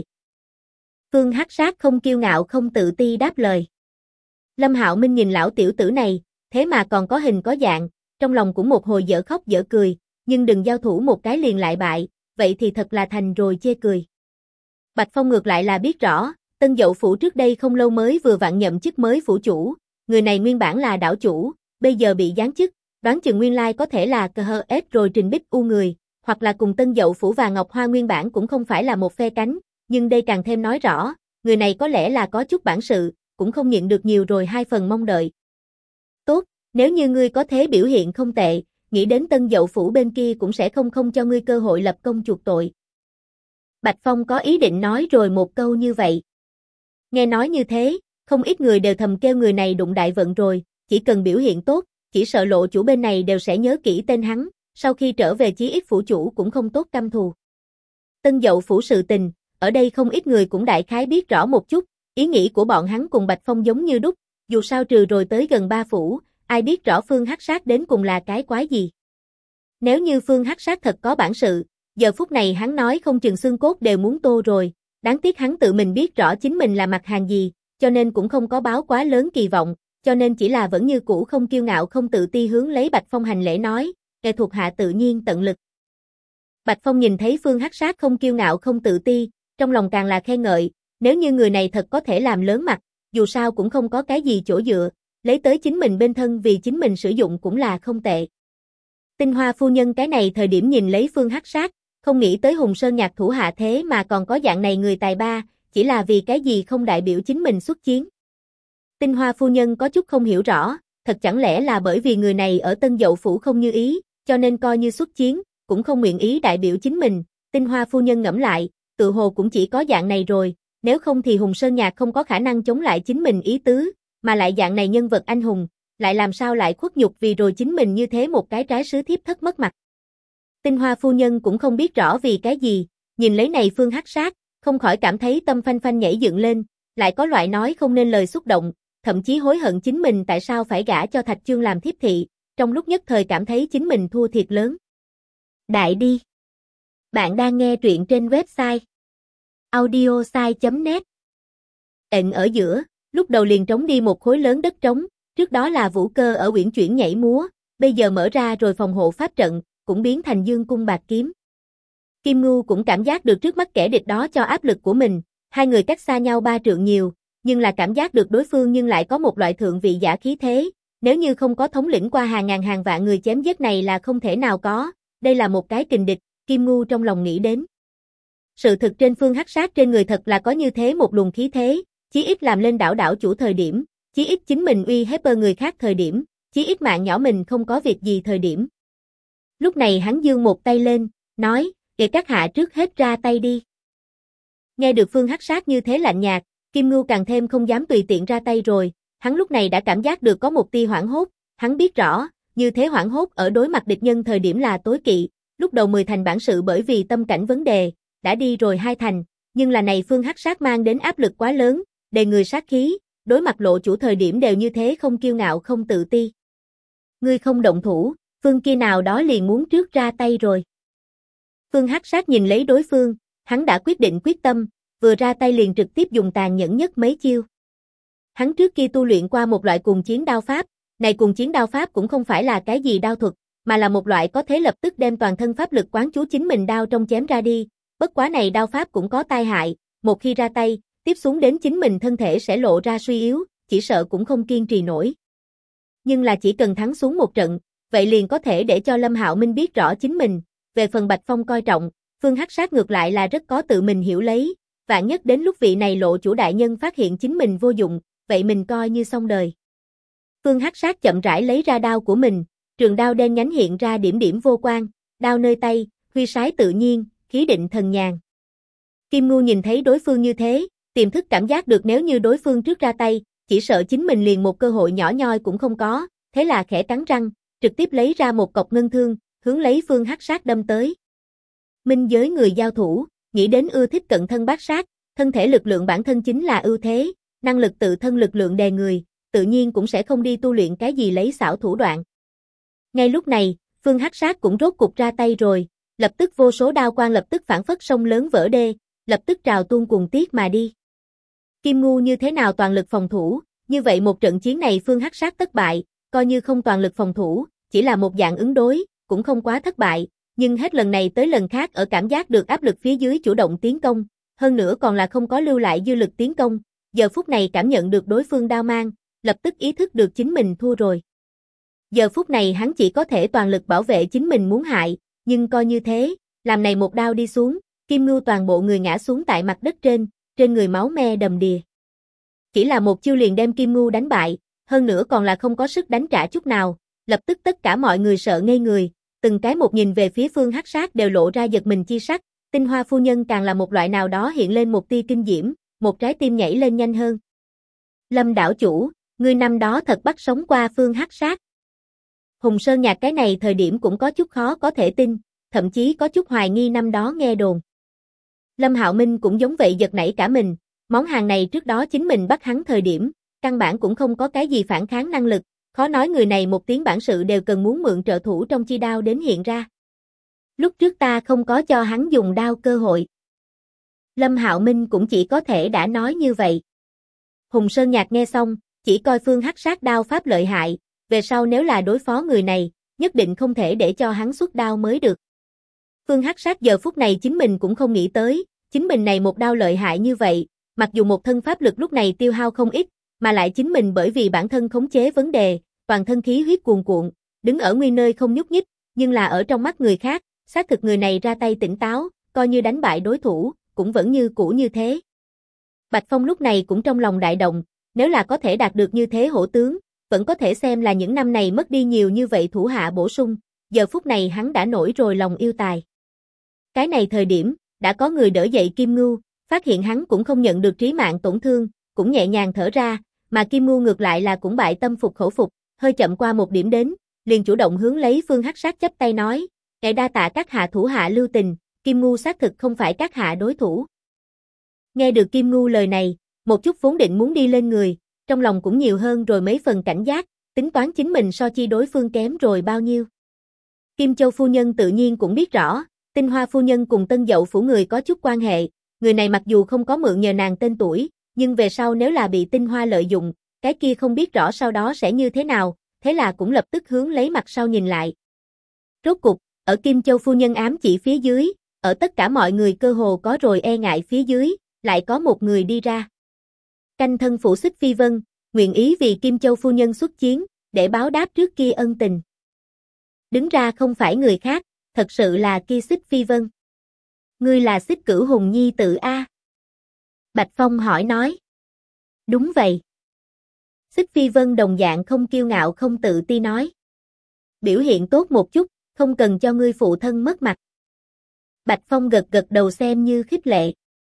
Phương Hắc Sát không kiêu ngạo không tự ti đáp lời. Lâm Hạo Minh nhìn lão tiểu tử này, thế mà còn có hình có dạng, trong lòng cũng một hồi dở khóc dở cười, nhưng đừng giao thủ một cái liền lại bại, vậy thì thật là thành rồi chê cười. Bạch Phong ngược lại là biết rõ, Tân Dậu Phủ trước đây không lâu mới vừa vặn nhậm chức mới phủ chủ, người này nguyên bản là đảo chủ, bây giờ bị giáng chức, đoán chừng nguyên lai có thể là KHS rồi Trình Bích U người, hoặc là cùng Tân Dậu Phủ và Ngọc Hoa nguyên bản cũng không phải là một phe cánh, nhưng đây càng thêm nói rõ, người này có lẽ là có chút bản sự, cũng không nhận được nhiều rồi hai phần mong đợi. Tốt, nếu như ngươi có thế biểu hiện không tệ, nghĩ đến Tân Dậu Phủ bên kia cũng sẽ không cho ngươi cơ hội lập công chuộc tội. Bạch Phong có ý định nói rồi một câu như vậy. Nghe nói như thế, không ít người đều thầm kêu người này đụng đại vận rồi, chỉ cần biểu hiện tốt, chỉ sợ lộ chủ bên này đều sẽ nhớ kỹ tên hắn, sau khi trở về chí ít phủ chủ cũng không tốt căm thù. Tân Dậu Phủ sự tình, ở đây không ít người cũng đại khái biết rõ một chút, ý nghĩ của bọn hắn cùng Bạch Phong giống như đúc, dù sao trừ rồi tới gần 3 phủ, ai biết rõ Phương Hắc Sát đến cùng là cái quái gì. Nếu như Phương Hắc Sát thật có bản sự, giờ phút này hắn nói không chừng xương cốt đều muốn tô rồi, đáng tiếc hắn tự mình biết rõ chính mình là mặt hàng gì, cho nên cũng không có báo quá lớn kỳ vọng, cho nên chỉ là vẫn như cũ không kiêu ngạo không tự ti hướng lấy Bạch Phong hành lễ nói, "Kẻ thuộc hạ tự nhiên tận lực." Bạch Phong nhìn thấy Phương Hắc Sát không kiêu ngạo không tự ti, trong lòng càng là khen ngợi, nếu như người này thật có thể làm lớn mặt, dù sao cũng không có cái gì chỗ dựa, lấy tới chính mình bên thân vì chính mình sử dụng cũng là không tệ. Tinh Hoa phu nhân cái này thời điểm nhìn lấy Phương Hắc Sát, không nghĩ tới Hùng Sơn Nhạc thủ hạ thế mà còn có dạng này người tài ba, chỉ là vì cái gì không đại biểu chính mình xuất chiến. Tinh Hoa phu nhân có chút không hiểu rõ, thật chẳng lẽ là bởi vì người này ở Tân Dậu Phủ không như ý, cho nên coi như xuất chiến, cũng không nguyện ý đại biểu chính mình. Tinh Hoa phu nhân ngẫm lại, tự hồ cũng chỉ có dạng này rồi, nếu không thì Hùng Sơn Nhạc không có khả năng chống lại chính mình ý tứ, mà lại dạng này nhân vật anh hùng, lại làm sao lại khuất nhục vì rồi chính mình như thế một cái trái sứ thiếp thất mất mặt. Tinh Hoa phu nhân cũng không biết rõ vì cái gì, nhìn lấy này Phương Hắc Sát, không khỏi cảm thấy tâm phanh phanh nhảy dựng lên, lại có loại nói không nên lời xúc động, thậm chí hối hận chính mình tại sao phải gả cho Thạch Chương làm thiếp thị, trong lúc nhất thời cảm thấy chính mình thua thiệt lớn. Đại đi. Bạn đang nghe truyện trên website audiosai.net. Ở giữa, lúc đầu liền trống đi một khối lớn đất trống, trước đó là Vũ Cơ ở uyển chuyển nhảy múa, bây giờ mở ra rồi phòng hộ pháp trận, cũng biến thành dương cung bạc kiếm. Kim Ngưu cũng cảm giác được trước mắt kẻ địch đó cho áp lực của mình, hai người cách xa nhau 3 trượng nhiều, nhưng là cảm giác được đối phương nhưng lại có một loại thượng vị giả khí thế, nếu như không có thống lĩnh qua hàng ngàn hàng vạn người chém giết này là không thể nào có, đây là một cái kình địch, Kim Ngưu trong lòng nghĩ đến. Sự thực trên Phương Hắc Sát trên người thật là có như thế một luồng khí thế, chí ít làm lên đảo chủ thời điểm, chí ít chính mình uy hiếp người khác thời điểm, chí ít mạng nhỏ mình không có việc gì thời điểm. Lúc này hắn giương một tay lên, nói, "Kể các hạ trước hết ra tay đi." Nghe được Phương Hắc Sát như thế lạnh nhạt, Kim Ngưu càng thêm không dám tùy tiện ra tay rồi, hắn lúc này đã cảm giác được có một tia hoảng hốt, hắn biết rõ, như thế hoảng hốt ở đối mặt địch nhân thời điểm là tối kỵ, lúc đầu 10 thành bản sự bởi vì tâm cảnh vấn đề, đã đi rồi 2 thành, nhưng là này Phương Hắc Sát mang đến áp lực quá lớn, đề người sát khí, đối mặt lộ chủ thời điểm đều như thế không kiêu ngạo không tự ti. Ngươi không động thủ, Phương kia nào đó liền muốn trước ra tay rồi. Phương Hắc Sát nhìn lấy đối phương, hắn đã quyết định quyết tâm, vừa ra tay liền trực tiếp dùng tàn nhẫn nhất mấy chiêu. Hắn trước kia tu luyện qua một loại cuồng chiến đao pháp, này cuồng chiến đao pháp cũng không phải là cái gì đao thuật, mà là một loại có thể lập tức đem toàn thân pháp lực quán chú chính mình đao trong chém ra đi, bất quá này đao pháp cũng có tai hại, một khi ra tay, tiếp xuống đến chính mình thân thể sẽ lộ ra suy yếu, chỉ sợ cũng không kiên trì nổi. Nhưng là chỉ cần thắng xuống một trận, vậy liền có thể để cho Lâm Hạo Minh biết rõ chính mình, về phần Bạch Phong coi trọng, Phương Hắc Sát ngược lại là rất có tự mình hiểu lấy, vạn nhất đến lúc vị này lộ chủ đại nhân phát hiện chính mình vô dụng, vậy mình coi như xong đời. Phương Hắc Sát chậm rãi lấy ra đao của mình, trường đao đen nhánh hiện ra điểm điểm vô quang, đao nơi tay, huy sái tự nhiên, khí định thần nhàn. Kim Ngưu nhìn thấy đối phương như thế, tiềm thức cảm giác được nếu như đối phương trước ra tay, chỉ sợ chính mình liền một cơ hội nhỏ nhoi cũng không có, thế là khẽ cắn răng, trực tiếp lấy ra một cọc ngân thương, hướng lấy Phương Hắc Sát đâm tới. Minh giới người giao thủ, nghĩ đến ưa thích cận thân bát sát, thân thể lực lượng bản thân chính là ưu thế, năng lực tự thân lực lượng đè người, tự nhiên cũng sẽ không đi tu luyện cái gì lấy xảo thủ đoạn. Ngay lúc này, Phương Hắc Sát cũng rốt cục ra tay rồi, lập tức vô số đao quang lập tức phản phất sông lớn vỡ đê, lập tức trào tuôn cuồng tiết mà đi. Kim Ngưu như thế nào toàn lực phòng thủ, như vậy một trận chiến này Phương Hắc Sát thất bại, coi như không toàn lực phòng thủ, chỉ là một dạng ứng đối, cũng không quá thất bại, nhưng hết lần này tới lần khác ở cảm giác được áp lực phía dưới chủ động tiến công, hơn nữa còn là không có lưu lại dư lực tiến công, giờ phút này cảm nhận được đối phương đao mang, lập tức ý thức được chính mình thua rồi. Giờ phút này hắn chỉ có thể toàn lực bảo vệ chính mình muốn hại, nhưng coi như thế, làm này một đao đi xuống, Kim Ngưu toàn bộ người ngã xuống tại mặt đất trên người máu me đầm đìa. Chỉ là một chiêu liền đem Kim Ngưu đánh bại, hơn nữa còn là không có sức đánh trả chút nào, lập tức tất cả mọi người sợ ngây người, từng cái một nhìn về phía Phương Hắc Sát đều lộ ra giật mình chi sắc, Tinh Hoa phu nhân càng là một loại nào đó hiện lên một tia kinh diễm, một trái tim nhảy lên nhanh hơn. Lâm đảo chủ, ngươi năm đó thật bắt sống qua Phương Hắc Sát. Hùng Sơn Nhạc cái này thời điểm cũng có chút khó có thể tin, thậm chí có chút hoài nghi năm đó nghe đồn. Lâm Hạo Minh cũng giống vậy giật nảy cả mình, món hàng này trước đó chính mình bắt hắn thời điểm, căn bản cũng không có cái gì phản kháng năng lực, khó nói người này một tiếng bản sự đều cần muốn mượn trợ thủ trong chi đao đến hiện ra. Lúc trước ta không có cho hắn dùng đao cơ hội. Lâm Hạo Minh cũng chỉ có thể đã nói như vậy. Hùng Sơn Nhạc nghe xong, chỉ coi Phương Hắc Sát đao pháp lợi hại, về sau nếu là đối phó người này, nhất định không thể để cho hắn xuất đao mới được. Phương Hắc Sát giờ phút này chính mình cũng không nghĩ tới, chính mình này một đao lợi hại như vậy, mặc dù một thân pháp lực lúc này tiêu hao không ít, mà lại chính mình bởi vì bản thân khống chế vấn đề, toàn thân khí huyết cuồn cuộn, đứng ở nguyên nơi không nhúc nhích, nhưng là ở trong mắt người khác, xác thực người này ra tay tỉnh táo, coi như đánh bại đối thủ, cũng vẫn như cũ như thế. Bạch Phong lúc này cũng trong lòng đại động, nếu là có thể đạt được như thế hổ tướng, vẫn có thể xem là những năm này mất đi nhiều như vậy thủ hạ bổ sung, giờ phút này hắn đã nổi rồi lòng yêu tài. Cái này thời điểm, đã có người đỡ dậy Kim Ngưu, phát hiện hắn cũng không nhận được trí mạng tổn thương, cũng nhẹ nhàng thở ra, mà Kim Ngưu ngược lại là cũng bại tâm phục khẩu phục, hơi chậm qua một điểm đến, liền chủ động hướng lấy Phương Hắc Sát chắp tay nói, ngài đa tạ các hạ thủ hạ lưu tình, Kim Ngưu xác thực không phải các hạ đối thủ. Nghe được Kim Ngưu lời này, một chút vốn định muốn đi lên người, trong lòng cũng nhiều hơn rồi mấy phần cảnh giác, tính toán chính mình so chi đối phương kém rồi bao nhiêu. Kim Châu phu nhân tự nhiên cũng biết rõ, Tinh Hoa phu nhân cùng Tân Dậu phủ người có chút quan hệ, người này mặc dù không có mượn nhờ nàng tên tuổi, nhưng về sau nếu là bị Tinh Hoa lợi dụng, cái kia không biết rõ sau đó sẽ như thế nào, thế là cũng lập tức hướng lấy mặt sau nhìn lại. Rốt cục, ở Kim Châu phu nhân ám chỉ phía dưới, ở tất cả mọi người cơ hồ có rồi e ngại phía dưới, lại có một người đi ra. Canh thân phụ Xích Phi Vân, nguyện ý vì Kim Châu phu nhân xuất chiến, để báo đáp trước kia ân tình. Đứng ra không phải người khác, thật sự là kia Xích Phi Vân. Ngươi là Xích Cửu Hùng nhi tử A. Bạch Phong hỏi nói. Đúng vậy. Xích Phi Vân đồng dạng không kiêu ngạo không tự ti nói. Biểu hiện tốt một chút, không cần cho ngươi phụ thân mất mặt. Bạch Phong gật gật đầu xem như khích lệ.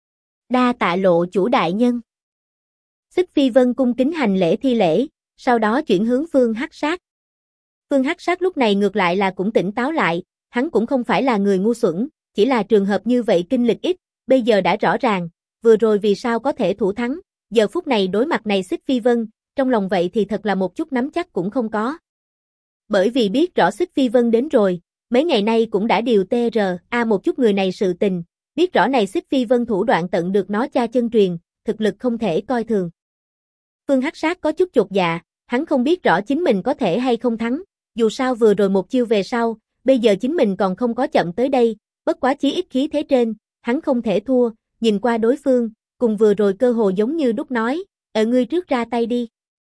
Đa tạ lộ chủ đại nhân. Xích Phi Vân cung kính hành lễ thi lễ, sau đó chuyển hướng Phương Hắc Sát. Phương Hắc Sát lúc này ngược lại là cũng tỉnh táo lại, hắn cũng không phải là người ngu xuẩn, chỉ là trường hợp như vậy kinh lịch ít, bây giờ đã rõ ràng, vừa rồi vì sao có thể thủ thắng, giờ phút này đối mặt này Xích Phi Vân, trong lòng vậy thì thật là một chút nắm chắc cũng không có. Bởi vì biết rõ Xích Phi Vân đến rồi, mấy ngày nay cũng đã điều TRA một chút người này sự tình, biết rõ này Xích Phi Vân thủ đoạn tận được nó cha chân truyền, thực lực không thể coi thường. Phương Hắc Sát có chút chột dạ, hắn không biết rõ chính mình có thể hay không thắng, dù sao vừa rồi một chiêu về sau, bây giờ chính mình còn không có chậm tới đây, bất quá chí ít khí thế trên, hắn không thể thua, nhìn qua đối phương, cùng vừa rồi cơ hồ giống như đúc nói, ngươi trước ra tay đi.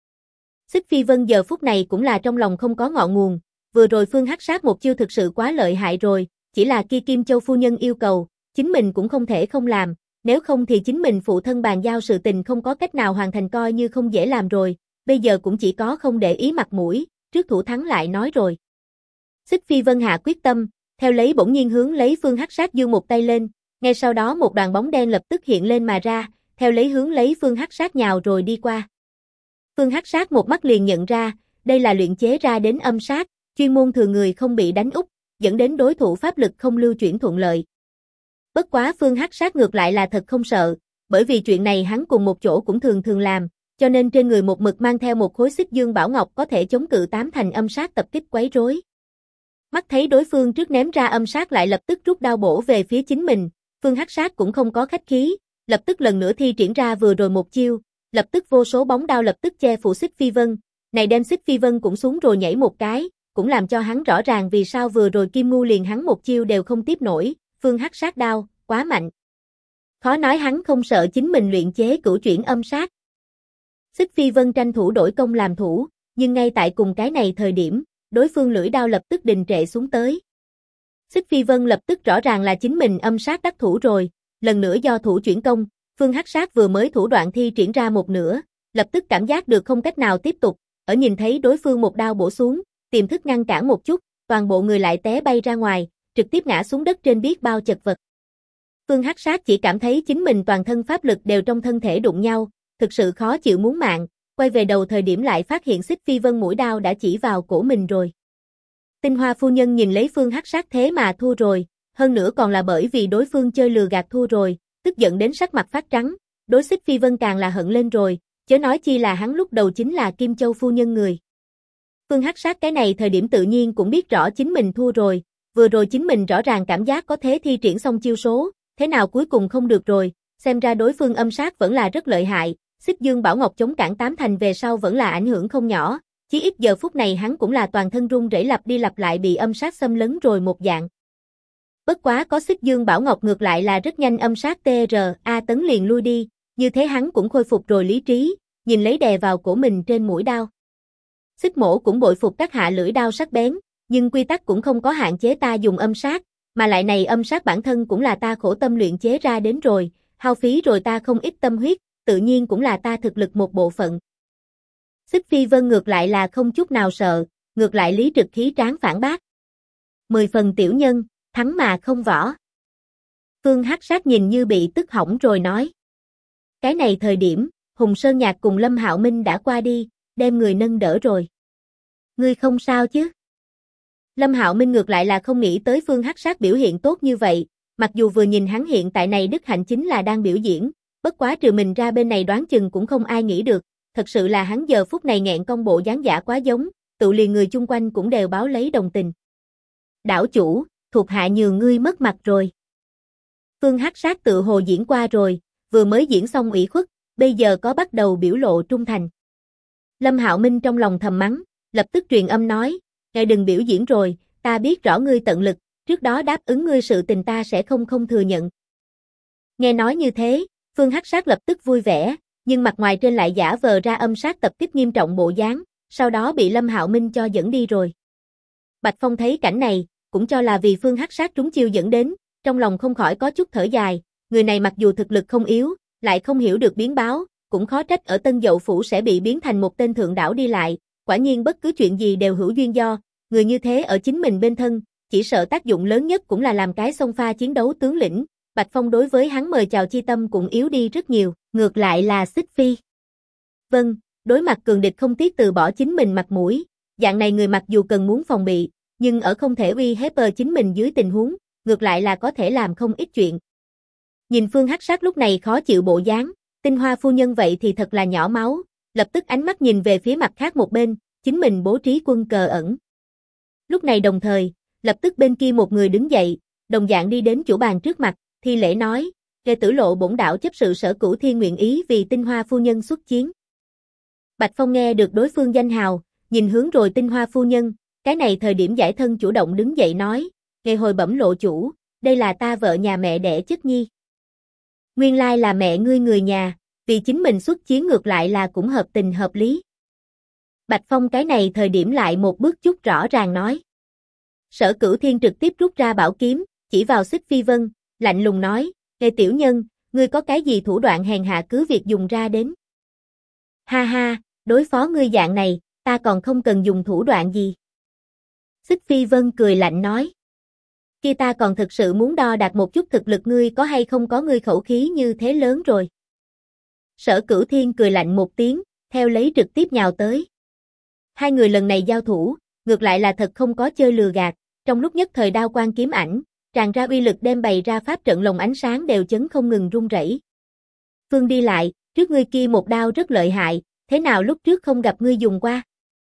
Xích Phi Vân giờ phút này cũng là trong lòng không có ngọn nguồn, vừa rồi Phương Hắc Sát một chiêu thực sự quá lợi hại rồi, chỉ là kia Kim Châu phu nhân yêu cầu, chính mình cũng không thể không làm, nếu không thì chính mình phụ thân bàn giao sự tình không có cách nào hoàn thành coi như không dễ làm rồi, bây giờ cũng chỉ có không để ý mặt mũi, trước thủ thắng lại nói rồi. Xích Phi Vân hạ quyết tâm, theo lấy bỗng nhiên hướng lấy Phương Hắc Sát giương một tay lên, ngay sau đó một đoàn bóng đen lập tức hiện lên mà ra, theo lấy hướng lấy Phương Hắc Sát nhào rồi đi qua. Phương Hắc Sát một mắt liền nhận ra, đây là luyện chế ra đến âm sát, chuyên môn thừa người không bị đánh úp, dẫn đến đối thủ pháp lực không lưu chuyển thuận lợi. Bất quá Phương Hắc Sát ngược lại là thật không sợ, bởi vì chuyện này hắn cùng một chỗ cũng thường làm, cho nên trên người một mực mang theo một khối Xích Dương Bảo Ngọc có thể chống cự 8 thành âm sát tập kích quấy rối. Mắt thấy đối phương trước ném ra âm sát lại lập tức rút đao bổ về phía chính mình, Phương Hắc Sát cũng không có khách khí, lập tức lần nữa thi triển ra vừa rồi một chiêu, lập tức vô số bóng đao lập tức che phủ Xích Phi Vân, này đem Xích Phi Vân cũng xuống rồi nhảy một cái, cũng làm cho hắn rõ ràng vì sao vừa rồi Kim Ngu liền hắn một chiêu đều không tiếp nổi, Phương Hắc Sát đao, quá mạnh. Khó nói hắn không sợ chính mình luyện chế cửu chuyển âm sát. Xích Phi Vân tranh thủ đổi công làm thủ, nhưng ngay tại cùng cái này thời điểm, đối phương lưỡi đao lập tức đình trệ xuống tới. Xích Phi Vân lập tức rõ ràng là chính mình âm sát đắc thủ rồi, lần nữa do thủ chuyển công, Phương Hắc Sát vừa mới thủ đoạn thi triển ra một nửa, lập tức cảm giác được không cách nào tiếp tục, ở nhìn thấy đối phương một đao bổ xuống, tiềm thức ngăn cản một chút, toàn bộ người lại té bay ra ngoài, trực tiếp ngã xuống đất trên biết bao chật vật. Phương Hắc Sát chỉ cảm thấy chính mình toàn thân pháp lực đều trong thân thể đụng nhau, thực sự khó chịu muốn mạng, quay về đầu thời điểm lại phát hiện Xích Phi Vân mũi đao đã chỉ vào cổ mình rồi. Tinh Hoa phu nhân nhìn lấy Phương Hắc Sát thế mà thua rồi, hơn nữa còn là bởi vì đối phương chơi lừa gạt thua rồi, tức giận đến sắc mặt phát trắng, đối Xích Phi Vân càng là hận lên rồi, chớ nói chi là hắn lúc đầu chính là Kim Châu phu nhân người. Phương Hắc Sát cái này thời điểm tự nhiên cũng biết rõ chính mình thua rồi, vừa rồi chính mình rõ ràng cảm giác có thế thi triển xong chiêu số, thế nào cuối cùng không được rồi, xem ra đối phương âm sát vẫn là rất lợi hại, Xích Dương Bảo Ngọc chống cản 8 thành về sau vẫn là ảnh hưởng không nhỏ, chí ít giờ phút này hắn cũng là toàn thân run rẩy lặp đi lặp lại bị âm sát xâm lấn rồi một dạng. Bất quá có Xích Dương Bảo Ngọc ngược lại là rất nhanh âm sát TRA tấn liền lui đi, như thế hắn cũng khôi phục rồi lý trí, nhìn lấy đè vào cổ mình trên mũi đao. Xích Mỗ cũng bội phục các hạ lưỡi đao sắc bén, nhưng quy tắc cũng không có hạn chế ta dùng âm sát, mà lại này âm sát bản thân cũng là ta khổ tâm luyện chế ra đến rồi, hao phí rồi ta không ít tâm huyết, tự nhiên cũng là ta thực lực một bộ phận. Xích Phi Vân ngược lại là không chút nào sợ, ngược lại lý trực khí tráng phản bác. 10 phần tiểu nhân, thắng mà không võ. Phương Hắc Sát nhìn như bị tức hỏng rồi nói. Cái này thời điểm, Hùng Sơn Nhạc cùng Lâm Hạo Minh đã qua đi, đem người nâng đỡ rồi. Ngươi không sao chứ? Lâm Hạo Minh ngược lại là không nghĩ tới Phương Hắc Sát biểu hiện tốt như vậy, mặc dù vừa nhìn hắn hiện tại này đức hạnh chính là đang biểu diễn, bất quá trừ mình ra bên này đoán chừng cũng không ai nghĩ được, thật sự là hắn giờ phút này nghẹn công bộ dáng giả quá giống, tự liền người chung quanh cũng đều báo lấy đồng tình. Đảo chủ, thuộc hạ nhường ngươi mất mặt rồi. Phương Hắc Sát tự hồ diễn qua rồi, vừa mới diễn xong ủy khuất, bây giờ có bắt đầu biểu lộ trung thành. Lâm Hạo Minh trong lòng thầm mắng, lập tức truyền âm nói, ngài đừng biểu diễn rồi, ta biết rõ ngươi tận lực, trước đó đáp ứng ngươi sự tình ta sẽ không thừa nhận. Nghe nói như thế, Phương Hắc Sát lập tức vui vẻ, nhưng mặt ngoài trên lại giả vờ ra âm sát tập kích nghiêm trọng bộ dáng, sau đó bị Lâm Hạo Minh cho dẫn đi rồi. Bạch Phong thấy cảnh này, cũng cho là vì Phương Hắc Sát trúng chiêu dẫn đến, trong lòng không khỏi có chút thở dài, người này mặc dù thực lực không yếu, lại không hiểu được biến báo, cũng khó trách ở Tân Dậu Phủ sẽ bị biến thành một tên thượng đảo đi lại, quả nhiên bất cứ chuyện gì đều hữu duyên do, người như thế ở chính mình bên thân, chỉ sợ tác dụng lớn nhất cũng là làm cái xông pha chiến đấu tướng lĩnh, Bạch Phong đối với hắn mời chào chi tâm cũng yếu đi rất nhiều, ngược lại là Xích Phi. Vâng, đối mặt cường địch không tiếc từ bỏ chính mình mặt mũi, dạng này người mặc dù cần muốn phòng bị, nhưng ở không thể uy hiếp chính mình dưới tình huống, ngược lại là có thể làm không ít chuyện. Nhìn Phương Hắc Sát lúc này khó chịu bộ dáng, Tinh Hoa phu nhân vậy thì thật là nhỏ máu, lập tức ánh mắt nhìn về phía mặt khác một bên, chính mình bố trí quân cờ ẩn. Lúc này đồng thời, lập tức bên kia một người đứng dậy, đồng dạng đi đến chủ bàn trước mặt, thi lễ nói, Kề Tử Lộ bổn đạo chấp sự Sở Cửu Thiên nguyện ý vì Tinh Hoa phu nhân xuất chiến. Bạch Phong nghe được đối phương danh hào, nhìn hướng rồi Tinh Hoa phu nhân, cái này thời điểm giải thân chủ động đứng dậy nói, Kề hồi bẩm lộ chủ, đây là ta vợ nhà mẹ đẻ chất nhi. Nguyên lai là mẹ ngươi người nhà, vì chính mình xuất chiến ngược lại là cũng hợp tình hợp lý. Bạch Phong cái này thời điểm lại một bước chút rõ ràng nói. Sở Cửu Thiên trực tiếp rút ra bảo kiếm, chỉ vào Xích Phi Vân, lạnh lùng nói, Kề tiểu nhân, ngươi có cái gì thủ đoạn hèn hạ cứ việc dùng ra đến. Ha ha, đối phó ngươi dạng này, ta còn không cần dùng thủ đoạn gì. Xích Phi Vân cười lạnh nói. Kia ta còn thực sự muốn đo đạc một chút thực lực ngươi có hay không có ngươi khẩu khí như thế lớn rồi. Sở Cửu Thiên cười lạnh một tiếng, theo lấy trực tiếp nhào tới. Hai người lần này giao thủ, ngược lại là thật không có chơi lừa gạt, trong lúc nhất thời đao quang kiếm ảnh, tràn ra uy lực đem bày ra pháp trận lồng ánh sáng đều chấn không ngừng rung rẩy. Phương đi lại, trước ngươi kia một đao rất lợi hại, thế nào lúc trước không gặp ngươi dùng qua?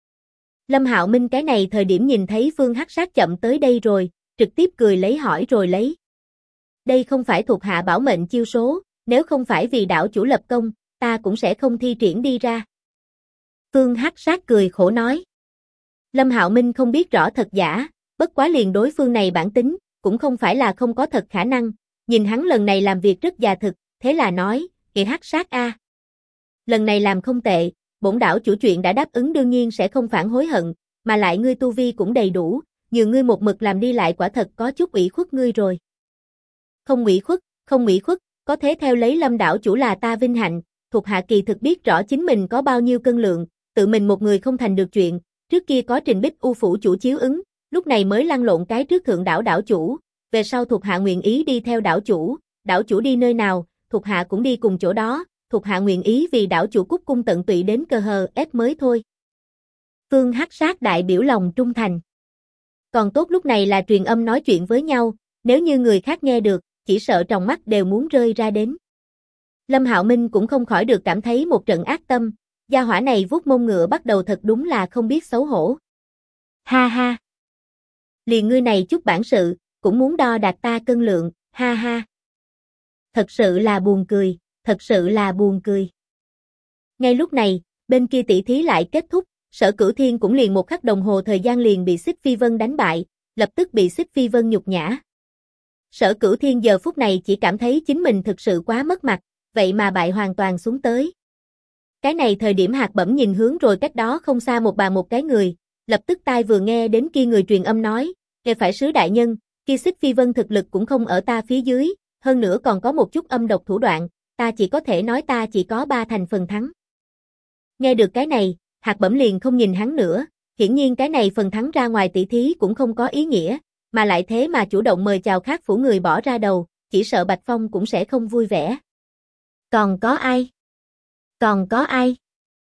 Lâm Hạo Minh cái này thời điểm nhìn thấy Phương Hắc Sát chậm tới đây rồi, trực tiếp cười lấy hỏi rồi lấy. Đây không phải thuộc hạ bảo mệnh chiêu số, nếu không phải vì đảo chủ lập công, ta cũng sẽ không thi triển đi ra. Phương Hắc Sát cười khổ nói. Lâm Hạo Minh không biết rõ thật giả, bất quá liền đối phương này bản tính, cũng không phải là không có thật khả năng, nhìn hắn lần này làm việc rất già thực, thế là nói, Kỵ Hắc Sát a. Lần này làm không tệ, bổn đảo chủ chuyện đã đáp ứng đương nhiên sẽ không phản hối hận, mà lại ngươi tu vi cũng đầy đủ, nhờ ngươi một mực làm đi lại quả thật có chút ủy khuất ngươi rồi. Không ủy khuất, có thế theo lấy Lâm đảo chủ là ta vinh hạnh, thuộc hạ kỳ thực biết rõ chính mình có bao nhiêu cân lượng, tự mình một người không thành được chuyện, trước kia có Trình Bích U phủ chủ chiếu ứng, lúc này mới lăn lộn cái trước thượng đảo đảo chủ, về sau thuộc hạ nguyện ý đi theo đảo chủ đi nơi nào, thuộc hạ cũng đi cùng chỗ đó, thuộc hạ nguyện ý vì đảo chủ cúc cung tận tụy đến cơ hờ ép mới thôi. Phương Hắc Sát đại biểu lòng trung thành. Còn tốt lúc này là truyền âm nói chuyện với nhau, nếu như người khác nghe được, chỉ sợ trong mắt đều muốn rơi ra đến. Lâm Hạo Minh cũng không khỏi được cảm thấy một trận ác tâm, gia hỏa này vuốt mông ngựa bắt đầu thật đúng là không biết xấu hổ. Ha ha. Liền ngươi này chút bản sự, cũng muốn đo đạc ta cân lượng, ha ha. Thật sự là buồn cười, thật sự là buồn cười. Ngay lúc này, bên kia tỷ thí lại kết thúc, Sở Cửu Thiên cũng liền một khắc đồng hồ thời gian liền bị Xích Phi Vân đánh bại, lập tức bị Xích Phi Vân nhục nhã. Sở Cửu Thiên giờ phút này chỉ cảm thấy chính mình thực sự quá mất mặt, vậy mà bại hoàn toàn xuống tới. Cái này thời điểm Hạc Bẩm nhìn hướng rồi cách đó không xa một bà một cái người, lập tức tai vừa nghe đến kia người truyền âm nói, kề phải sứ đại nhân, kia Xích Phi Vân thực lực cũng không ở ta phía dưới, hơn nữa còn có một chút âm độc thủ đoạn, ta chỉ có thể nói ta chỉ có 3 thành phần thắng. Nghe được cái này, Hạc Bẩm liền không nhìn hắn nữa, hiển nhiên cái này phần thắng ra ngoài tỷ thí cũng không có ý nghĩa, mà lại thế mà chủ động mời chào khác phủ người bỏ ra đầu, chỉ sợ Bạch Phong cũng sẽ không vui vẻ. Còn có ai? Còn có ai?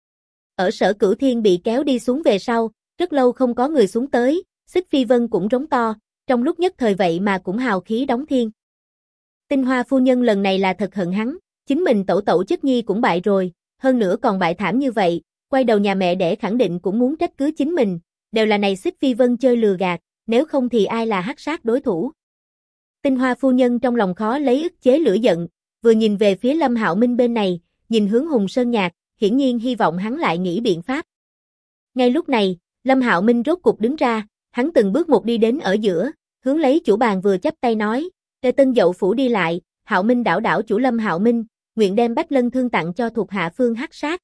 Ở Sở Cửu Thiên bị kéo đi xuống về sau, rất lâu không có người xuống tới, Xích Phi Vân cũng rống to, trong lúc nhất thời vậy mà cũng hào khí đóng thiên. Tinh Hoa phu nhân lần này là thật hận hắn, chính mình tẩu chất nhi cũng bại rồi, hơn nữa còn bại thảm như vậy, quay đầu nhà mẹ đẻ khẳng định cũng muốn trách cứ chính mình, đều là này Xích Phi Vân chơi lừa gạt, nếu không thì ai là Hắc Sát đối thủ. Tinh Hoa phu nhân trong lòng khó lấy ức chế lửa giận, vừa nhìn về phía Lâm Hạo Minh bên này, nhìn hướng Hùng Sơn Nhạc, hiển nhiên hy vọng hắn lại nghĩ biện pháp. Ngay lúc này, Lâm Hạo Minh rốt cục đứng ra, hắn từng bước một đi đến ở giữa, hướng lấy chủ bàn vừa chắp tay nói, Tề Tân dậu phủ đi lại, Hạo Minh đảo chủ Lâm Hạo Minh, nguyện đem Bách Lân thương tặng cho thuộc hạ Phương Hắc Sát.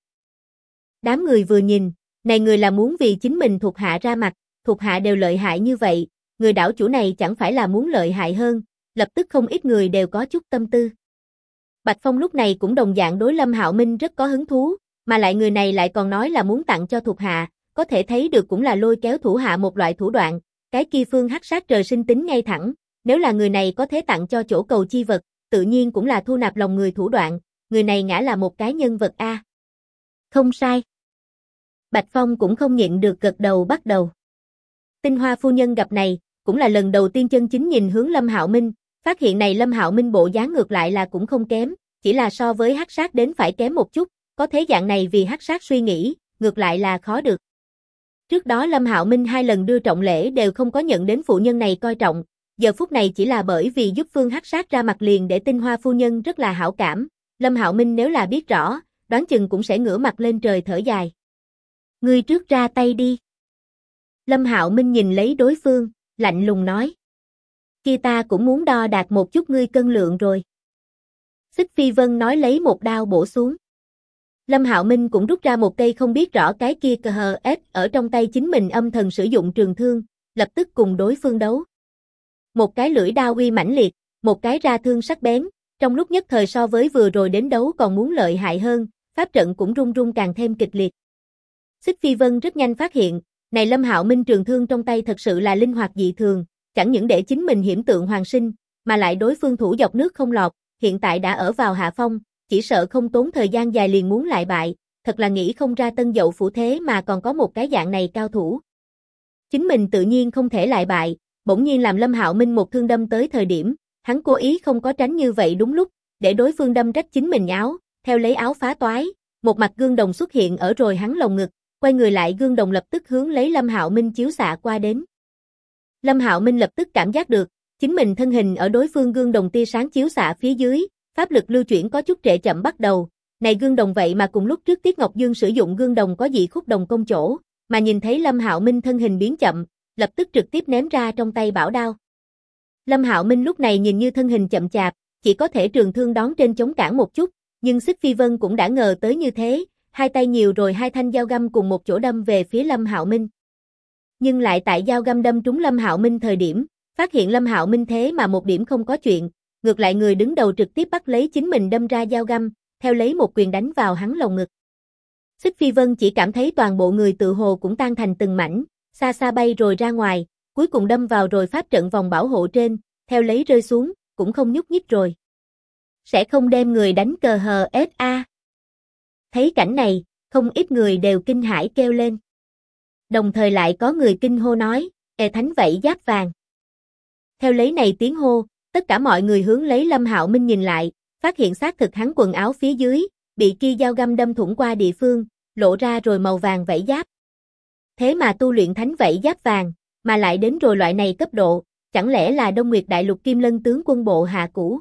Đám người vừa nhìn, này người là muốn vì chính mình thuộc hạ ra mặt, thuộc hạ đều lợi hại như vậy, người đảo chủ này chẳng phải là muốn lợi hại hơn, lập tức không ít người đều có chút tâm tư. Bạch Phong lúc này cũng đồng dạng đối Lâm Hạo Minh rất có hứng thú, mà lại người này lại còn nói là muốn tặng cho thuộc hạ, có thể thấy được cũng là lôi kéo thủ hạ một loại thủ đoạn, cái kia Phương Hắc Sát trời sinh tính ngay thẳng, nếu là người này có thể tặng cho chỗ cầu chi vật, tự nhiên cũng là thu nạp lòng người thủ đoạn, người này ngã là một cái nhân vật a. Không sai. Bạch Phong cũng không nhịn được gật đầu bắt đầu. Tinh Hoa phu nhân gặp này, cũng là lần đầu tiên chân chính nhìn hướng Lâm Hạo Minh, phát hiện này Lâm Hạo Minh bộ dáng ngược lại là cũng không kém, chỉ là so với Hắc Sát đến phải kém một chút, có thế dạng này vì Hắc Sát suy nghĩ, ngược lại là khó được. Trước đó Lâm Hạo Minh 2 lần đưa trọng lễ đều không có nhận đến phụ nhân này coi trọng, giờ phút này chỉ là bởi vì giúp Phương Hắc Sát ra mặt liền để Tinh Hoa phu nhân rất là hảo cảm, Lâm Hạo Minh nếu là biết rõ, đoán chừng cũng sẽ ngửa mặt lên trời thở dài. Ngươi trước ra tay đi. Lâm Hạo Minh nhìn lấy đối phương, lạnh lùng nói. Kia ta cũng muốn đo đạc một chút ngươi cân lượng rồi. Xích Phi Vân nói lấy một đao bổ xuống. Lâm Hạo Minh cũng rút ra một cây không biết rõ cái kia KHS ở trong tay chính mình âm thần sử dụng trường thương, lập tức cùng đối phương đấu. Một cái lưỡi đao uy mãnh liệt, một cái ra thương sắc bén, trong lúc nhất thời so với vừa rồi đến đấu còn muốn lợi hại hơn, pháp trận cũng rung rung càng thêm kịch liệt. Xích Phi Vân rất nhanh phát hiện, này Lâm Hạo Minh trường thương trong tay thật sự là linh hoạt dị thường, chẳng những để chính mình hiểm tượng hoàn sinh, mà lại đối phương thủ dọc nước không lọt, hiện tại đã ở vào hạ phong, chỉ sợ không tốn thời gian dài liền muốn lại bại, thật là nghĩ không ra Tân Dậu phủ thế mà còn có một cái dạng này cao thủ. Chính mình tự nhiên không thể lại bại, bỗng nhiên làm Lâm Hạo Minh một thương đâm tới thời điểm, hắn cố ý không có tránh như vậy đúng lúc, để đối phương đâm rách chính mình áo, theo lấy áo phá toái, một mặt gương đồng xuất hiện ở rồi hắn lồng ngực, quay người lại gương đồng lập tức hướng lấy Lâm Hạo Minh chiếu xạ qua đến. Lâm Hạo Minh lập tức cảm giác được, chính mình thân hình ở đối phương gương đồng tia sáng chiếu xạ phía dưới, pháp lực lưu chuyển có chút trệ chậm bắt đầu, này gương đồng vậy mà cùng lúc trước Tiết Ngọc Dương sử dụng gương đồng có dị khúc đồng công chỗ, mà nhìn thấy Lâm Hạo Minh thân hình biến chậm, lập tức trực tiếp ném ra trong tay bảo đao. Lâm Hạo Minh lúc này nhìn như thân hình chậm chạp, chỉ có thể trường thương đón trên chống cản một chút, nhưng Xích Phi Vân cũng đã ngờ tới như thế, hai tay nhiều rồi hai thanh dao găm cùng một chỗ đâm về phía Lâm Hạo Minh. Nhưng lại tại dao găm đâm trúng Lâm Hạo Minh thời điểm, phát hiện Lâm Hạo Minh thế mà một điểm không có chuyện, ngược lại người đứng đầu trực tiếp bắt lấy chính mình đâm ra dao găm, theo lấy một quyền đánh vào hắn lồng ngực. Xích Phi Vân chỉ cảm thấy toàn bộ người tự hồ cũng tan thành từng mảnh, xa xa bay rồi ra ngoài, cuối cùng đâm vào rồi pháp trận vòng bảo hộ trên, theo lấy rơi xuống, cũng không nhúc nhích rồi. Sẽ không đem người đánh cờ hờ SA. Thấy cảnh này, không ít người đều kinh hãi kêu lên. Đồng thời lại có người kinh hô nói, thánh vảy giáp vàng. Theo lấy này tiếng hô, tất cả mọi người hướng lấy Lâm Hạo Minh nhìn lại, phát hiện xác thực hắn quần áo phía dưới, bị kia dao găm đâm thủng qua địa phương, lộ ra rồi màu vàng vảy giáp. Thế mà tu luyện thánh vảy giáp vàng, mà lại đến rồi loại này cấp độ, chẳng lẽ là Đông Nguyệt Đại Lục Kim Lân tướng quân bộ hạ cũ?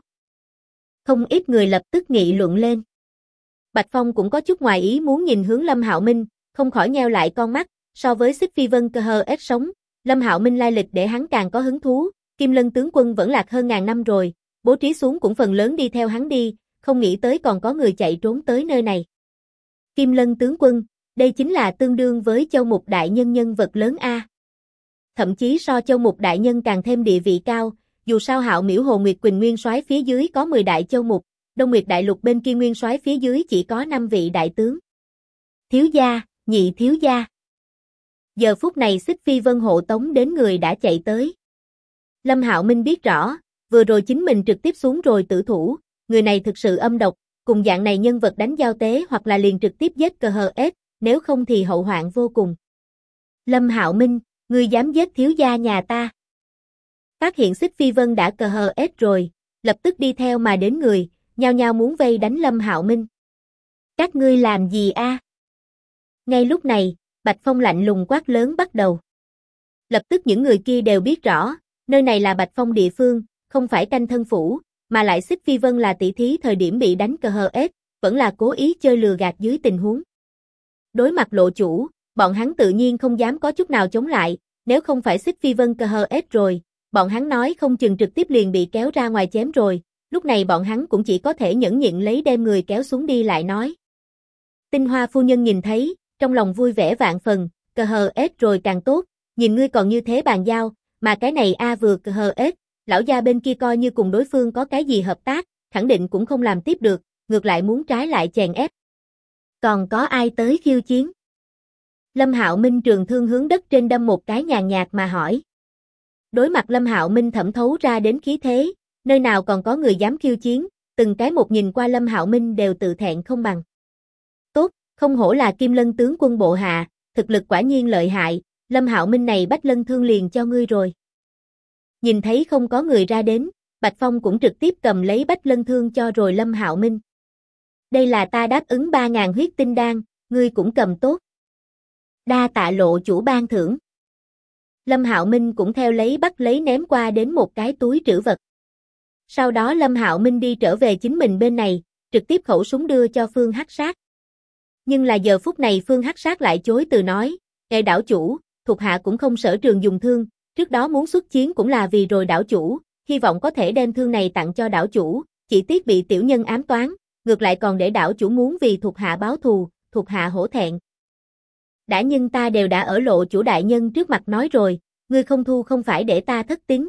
Không ít người lập tức nghị luận lên. Bạch Phong cũng có chút ngoài ý muốn nhìn hướng Lâm Hạo Minh, không khỏi nheo lại con mắt, so với Xích Phi Vân cơ hờ ếch sống, Lâm Hạo Minh lai lịch để hắn càng có hứng thú, Kim Lân tướng quân vẫn lạc hơn ngàn năm rồi, bố trí xuống cũng phần lớn đi theo hắn đi, không nghĩ tới còn có người chạy trốn tới nơi này. Kim Lân tướng quân, đây chính là tương đương với Châu Mục đại nhân nhân vật lớn a. Thậm chí so Châu Mục đại nhân càng thêm địa vị cao, dù sao Hạo Miễu Hồ Nguyệt Quỳnh nguyên soái phía dưới có 10 đại châu mục, Đông Nguyệt Đại Lục bên kia nguyên soái phía dưới chỉ có 5 vị đại tướng. Thiếu gia, nhị thiếu gia. Giờ phút này Xích Phi Vân hộ tống đến người đã chạy tới. Lâm Hạo Minh biết rõ, vừa rồi chính mình trực tiếp xuống rồi tử thủ, người này thực sự âm độc, cùng dạng này nhân vật đánh giao tế hoặc là liền trực tiếp giết cờ hờ ếch, nếu không thì hậu hoạn vô cùng. Lâm Hạo Minh, ngươi dám giết thiếu gia nhà ta. Phát hiện Xích Phi Vân đã cờ hờ ếch rồi, lập tức đi theo mà đến người, nhao nhao muốn vây đánh Lâm Hạo Minh. Các ngươi làm gì a? Ngay lúc này, Bạch Phong lạnh lùng quát lớn bắt đầu. Lập tức những người kia đều biết rõ, nơi này là Bạch Phong địa phương, không phải canh thân phủ, mà lại Xích Phi Vân là tỷ thí thời điểm bị đánh cờ hờ ếch, vẫn là cố ý chơi lừa gạt dưới tình huống. Đối mặt lộ chủ, bọn hắn tự nhiên không dám có chút nào chống lại, nếu không phải Xích Phi Vân cờ hờ ếch rồi, bọn hắn nói không chừng trực tiếp liền bị kéo ra ngoài chém rồi, lúc này bọn hắn cũng chỉ có thể nhẫn nhịn lấy đem người kéo xuống đi lại nói. Tinh Hoa phu nhân nhìn thấy, trong lòng vui vẻ vạn phần, cờ hờ ếch rồi càng tốt, nhìn ngươi còn như thế bàn giao, mà cái này vừa cờ hờ ếch, lão gia bên kia coi như cùng đối phương có cái gì hợp tác, khẳng định cũng không làm tiếp được, ngược lại muốn trái lại chèn ép. Còn có ai tới khiêu chiến? Lâm Hạo Minh trường thương hướng đất trên đâm một cái nhàn nhạt mà hỏi. Đối mặt Lâm Hạo Minh thẩm thấu ra đến khí thế, nơi nào còn có người dám khiêu chiến, từng cái một nhìn qua Lâm Hạo Minh đều tự thẹn không bằng. Tốt, không hổ là Kim Lân tướng quân bộ hạ, thực lực quả nhiên lợi hại, Lâm Hạo Minh này Bách Lân thương liền cho ngươi rồi. Nhìn thấy không có người ra đến, Bạch Phong cũng trực tiếp cầm lấy Bách Lân thương cho rồi Lâm Hạo Minh. Đây là ta đáp ứng 3.000 huyết tinh đan, ngươi cũng cầm tốt. Đa tạ lộ chủ ban thưởng. Lâm Hạo Minh cũng theo lấy bắt lấy ném qua đến một cái túi trữ vật. Sau đó Lâm Hạo Minh đi trở về chính mình bên này, trực tiếp khẩu súng đưa cho Phương Hắc Sát. Nhưng là giờ phút này Phương Hắc Sát lại chối từ nói, "Ê đảo chủ, thuộc hạ cũng không sở trường dùng thương, trước đó muốn xuất chiến cũng là vì rồi đảo chủ, hy vọng có thể đem thương này tặng cho đảo chủ, chỉ tiếc bị tiểu nhân ám toán, ngược lại còn để đảo chủ muốn vì thuộc hạ báo thù, thuộc hạ hổ thẹn." "Đã nhưng ta đều đã ở lộ chủ đại nhân trước mặt nói rồi, ngươi không thu không phải để ta thất tín."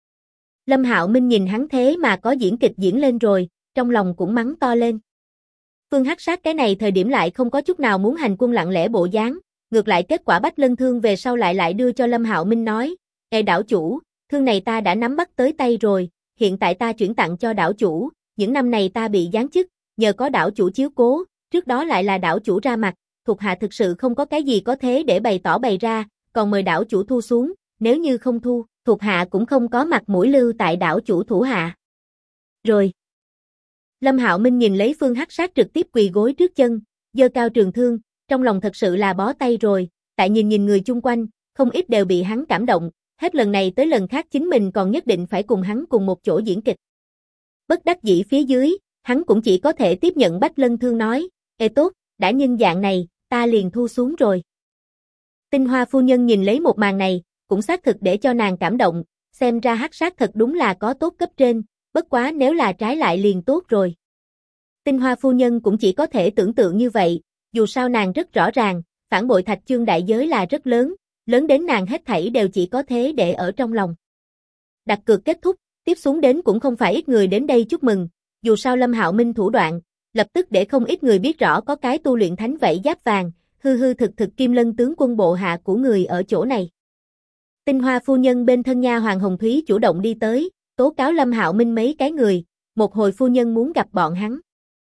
Lâm Hạo Minh nhìn hắn thế mà có diễn kịch diễn lên rồi, trong lòng cũng mắng to lên. Phương Hắc Sát cái này thời điểm lại không có chút nào muốn hành quân lặng lẽ bộ dáng, ngược lại kết quả Bách Lân thương về sau lại đưa cho Lâm Hạo Minh nói, "Ê đảo chủ, thương này ta đã nắm bắt tới tay rồi, hiện tại ta chuyển tặng cho đảo chủ, những năm này ta bị giáng chức, nhờ có đảo chủ chiếu cố, trước đó lại là đảo chủ ra mặt, thuộc hạ thực sự không có cái gì có thế để bày tỏ bày ra, còn mời đảo chủ thu xuống, nếu như không thu, thuộc hạ cũng không có mặt mũi lưu tại đảo chủ thủ hạ." Rồi. Lâm Hạo Minh nhìn lấy Phương Hắc Sát trực tiếp quỳ gối trước chân, giơ cao trường thương, trong lòng thật sự là bó tay rồi, tại nhìn người chung quanh, không ít đều bị hắn cảm động, hết lần này tới lần khác chính mình còn nhất định phải cùng hắn cùng một chỗ diễn kịch. Bất đắc dĩ phía dưới, hắn cũng chỉ có thể tiếp nhận Bách Lân thương nói, "Ê tốt, đã nhân dạng này, ta liền thu xuống rồi." Tinh Hoa phu nhân nhìn lấy một màn này, cũng xác thực để cho nàng cảm động, xem ra Hắc Sát thật đúng là có tốt cấp trên, bất quá nếu là trái lại liền tốt rồi. Tinh Hoa phu nhân cũng chỉ có thể tưởng tượng như vậy, dù sao nàng rất rõ ràng, phản bội Thạch Chương đại giới là rất lớn, lớn đến nàng hết thảy đều chỉ có thế để ở trong lòng. Đặt cược kết thúc, tiếp xuống đến cũng không phải ít người đến đây chúc mừng, dù sao Lâm Hạo Minh thủ đoạn, lập tức để không ít người biết rõ có cái tu luyện thánh vảy giáp vàng, hư thực Kim Lân tướng quân bộ hạ của người ở chỗ này. Tinh Hoa phu nhân bên thân nha Hoàng Hồng Thúy chủ động đi tới, tố cáo Lâm Hạo Minh mấy cái người, một hồi phu nhân muốn gặp bọn hắn.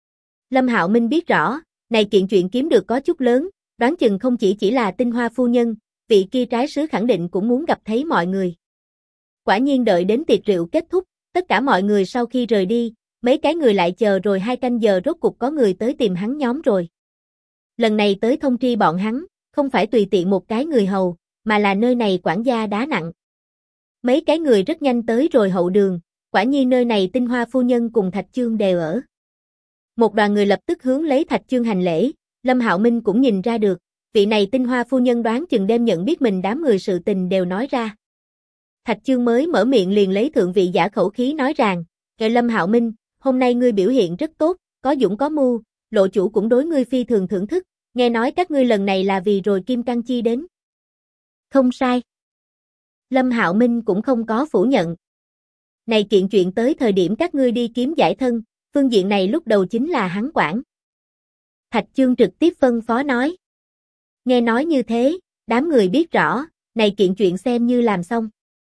Lâm Hạo Minh biết rõ, này kiện chuyện kiếm được có chút lớn, đoán chừng không chỉ là Tinh Hoa phu nhân, vị kia trái sứ khẳng định cũng muốn gặp thấy mọi người. Quả nhiên đợi đến tiệc rượu kết thúc, tất cả mọi người sau khi rời đi, mấy cái người lại chờ rồi 2 canh giờ rốt cục có người tới tìm hắn nhóm rồi. Lần này tới thông tri bọn hắn, không phải tùy tiện một cái người hầu, mà là nơi này quản gia đá nặng. Mấy cái người rất nhanh tới rồi hậu đường, quả nhiên nơi này Tinh Hoa phu nhân cùng Thạch Chương đều ở. Một đoàn người lập tức hướng lấy Thạch Chương hành lễ, Lâm Hạo Minh cũng nhìn ra được, vị này Tinh Hoa phu nhân đoán chừng đêm nhận biết mình đám người sự tình đều nói ra. Thạch Chương mới mở miệng liền lấy thượng vị giả khẩu khí nói rằng, Lâm Hạo Minh, hôm nay ngươi biểu hiện rất tốt, có dũng có mưu, lộ chủ cũng đối ngươi phi thường thưởng thức, nghe nói các ngươi lần này là vì rồi Kim Cang Chi đến." Không sai. Lâm Hạo Minh cũng không có phủ nhận. Này kiện chuyện tới thời điểm các ngươi đi kiếm giải thân, phương diện này lúc đầu chính là hắn quản. Thạch Chương trực tiếp phân phó nói. Nghe nói như thế, đám người biết rõ, này kiện chuyện xem như làm xong.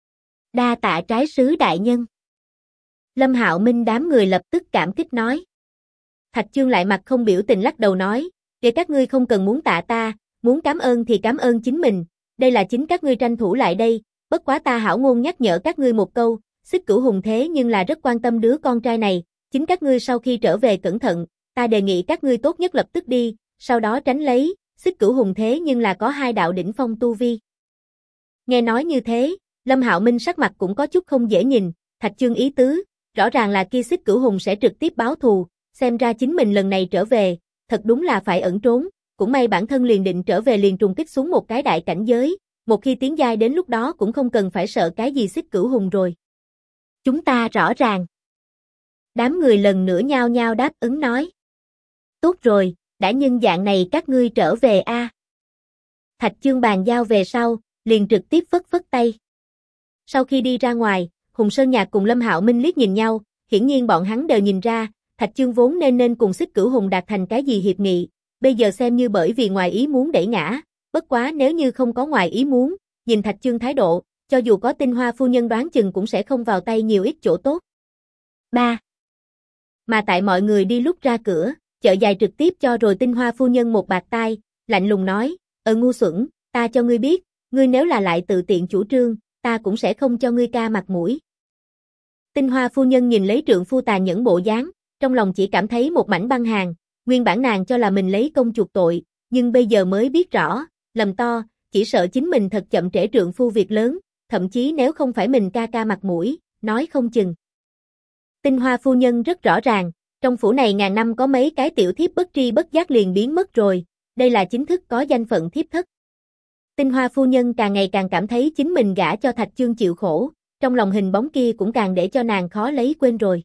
Đa tạ trái sứ đại nhân. Lâm Hạo Minh đám người lập tức cảm kích nói. Thạch Chương lại mặt không biểu tình lắc đầu nói, để các ngươi không cần muốn tạ ta, muốn cảm ơn thì cảm ơn chính mình, đây là chính các ngươi tranh thủ lại đây, bất quá ta hảo ngôn nhắc nhở các ngươi một câu, Xích Cửu Hùng thế nhưng là rất quan tâm đứa con trai này, chính các ngươi sau khi trở về cẩn thận, ta đề nghị các ngươi tốt nhất lập tức đi, sau đó tránh lấy, Xích Cửu Hùng thế nhưng là có 2 đạo đỉnh phong tu vi. Nghe nói như thế, Lâm Hạo Minh sắc mặt cũng có chút không dễ nhìn, Thạch Chương ý tứ, rõ ràng là kia Xích Cửu Hùng sẽ trực tiếp báo thù, xem ra chính mình lần này trở về, thật đúng là phải ẩn trốn, cũng may bản thân liền định trở về liền trùng kích xuống một cái đại cảnh giới, một khi tiến giai đến lúc đó cũng không cần phải sợ cái gì Xích Cửu Hùng rồi. Chúng ta rõ ràng. Đám người lần nữa nhao nhao đáp ứng nói. Tốt rồi, đã nhân dạng này các ngươi trở về a. Thạch Chương bàn giao về sau, liền trực tiếp phất phất tay. Sau khi đi ra ngoài, Hùng Sơn Nhạc cùng Lâm Hạo Minh liếc nhìn nhau, hiển nhiên bọn hắn đều nhìn ra, Thạch Chương vốn nên cùng Xích Cửu Hùng đạt thành cái gì hiệp nghị, bây giờ xem như bởi vì ngoài ý muốn đẩy ngã, bất quá nếu như không có ngoài ý muốn, nhìn Thạch Chương thái độ, cho dù có Tinh Hoa phu nhân đoán chừng cũng sẽ không vào tay nhiều ít chỗ tốt. 3. Mà tại mọi người đi lúc ra cửa, chợ dài trực tiếp cho rồi Tinh Hoa phu nhân một bạt tai, lạnh lùng nói, ngu xuẩn, ta cho ngươi biết, ngươi nếu là lại tự tiện chủ trương, ta cũng sẽ không cho ngươi ca mặt mũi. Tinh Hoa phu nhân nhìn lấy trượng phu tàn nhẫn bộ dáng, trong lòng chỉ cảm thấy một mảnh băng hàn, nguyên bản nàng cho là mình lấy công chuộc tội, nhưng bây giờ mới biết rõ, lầm to, chỉ sợ chính mình thật chậm trễ trượng phu việc lớn, thậm chí nếu không phải mình ca ca mặt mũi, nói không chừng. Tinh Hoa phu nhân rất rõ ràng, trong phủ này ngàn năm có mấy cái tiểu thiếp bất tri bất giác liền biến mất rồi, đây là chính thức có danh phận thiếp thất. Tinh Hoa phu nhân càng ngày càng cảm thấy chính mình gả cho Thạch Chương chịu khổ, trong lòng hình bóng kia cũng càng để cho nàng khó lấy quên rồi.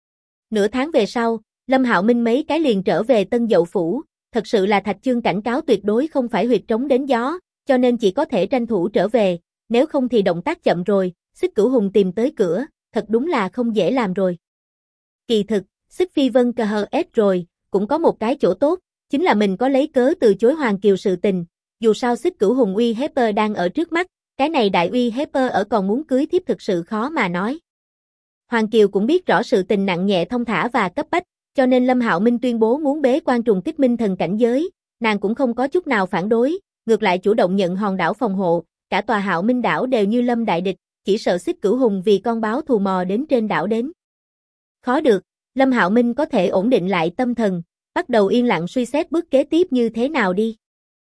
Nửa tháng về sau, Lâm Hạo Minh mấy cái liền trở về Tân Dậu phủ, thật sự là Thạch Chương cảnh cáo tuyệt đối không phải huyệt trống đến gió, cho nên chỉ có thể tranh thủ trở về, nếu không thì động tác chậm rồi, Xích Cửu Hùng tìm tới cửa, thật đúng là không dễ làm rồi. Kỳ thực, Xích Phi Vân cờ hờ ép rồi, cũng có một cái chỗ tốt, chính là mình có lấy cớ từ chối Hoàng Kiều sự tình, dù sao Xích Cửu Hùng uy hiếp đang ở trước mắt, cái này đại uy hiếp ở còn muốn cưới thiếp thực sự khó mà nói. Hoàng Kiều cũng biết rõ sự tình nặng nhẹ thông thả và cấp bách, cho nên Lâm Hạo Minh tuyên bố muốn bế quan trùng kích minh thần cảnh giới, nàng cũng không có chút nào phản đối, ngược lại chủ động nhận hòn đảo phòng hộ, cả tòa Hạo Minh đảo đều như lâm đại địch, chỉ sợ Xích Cửu Hùng vì con báo thù mò đến trên đảo đến. Khó được, Lâm Hạo Minh có thể ổn định lại tâm thần, bắt đầu yên lặng suy xét bước kế tiếp như thế nào đi.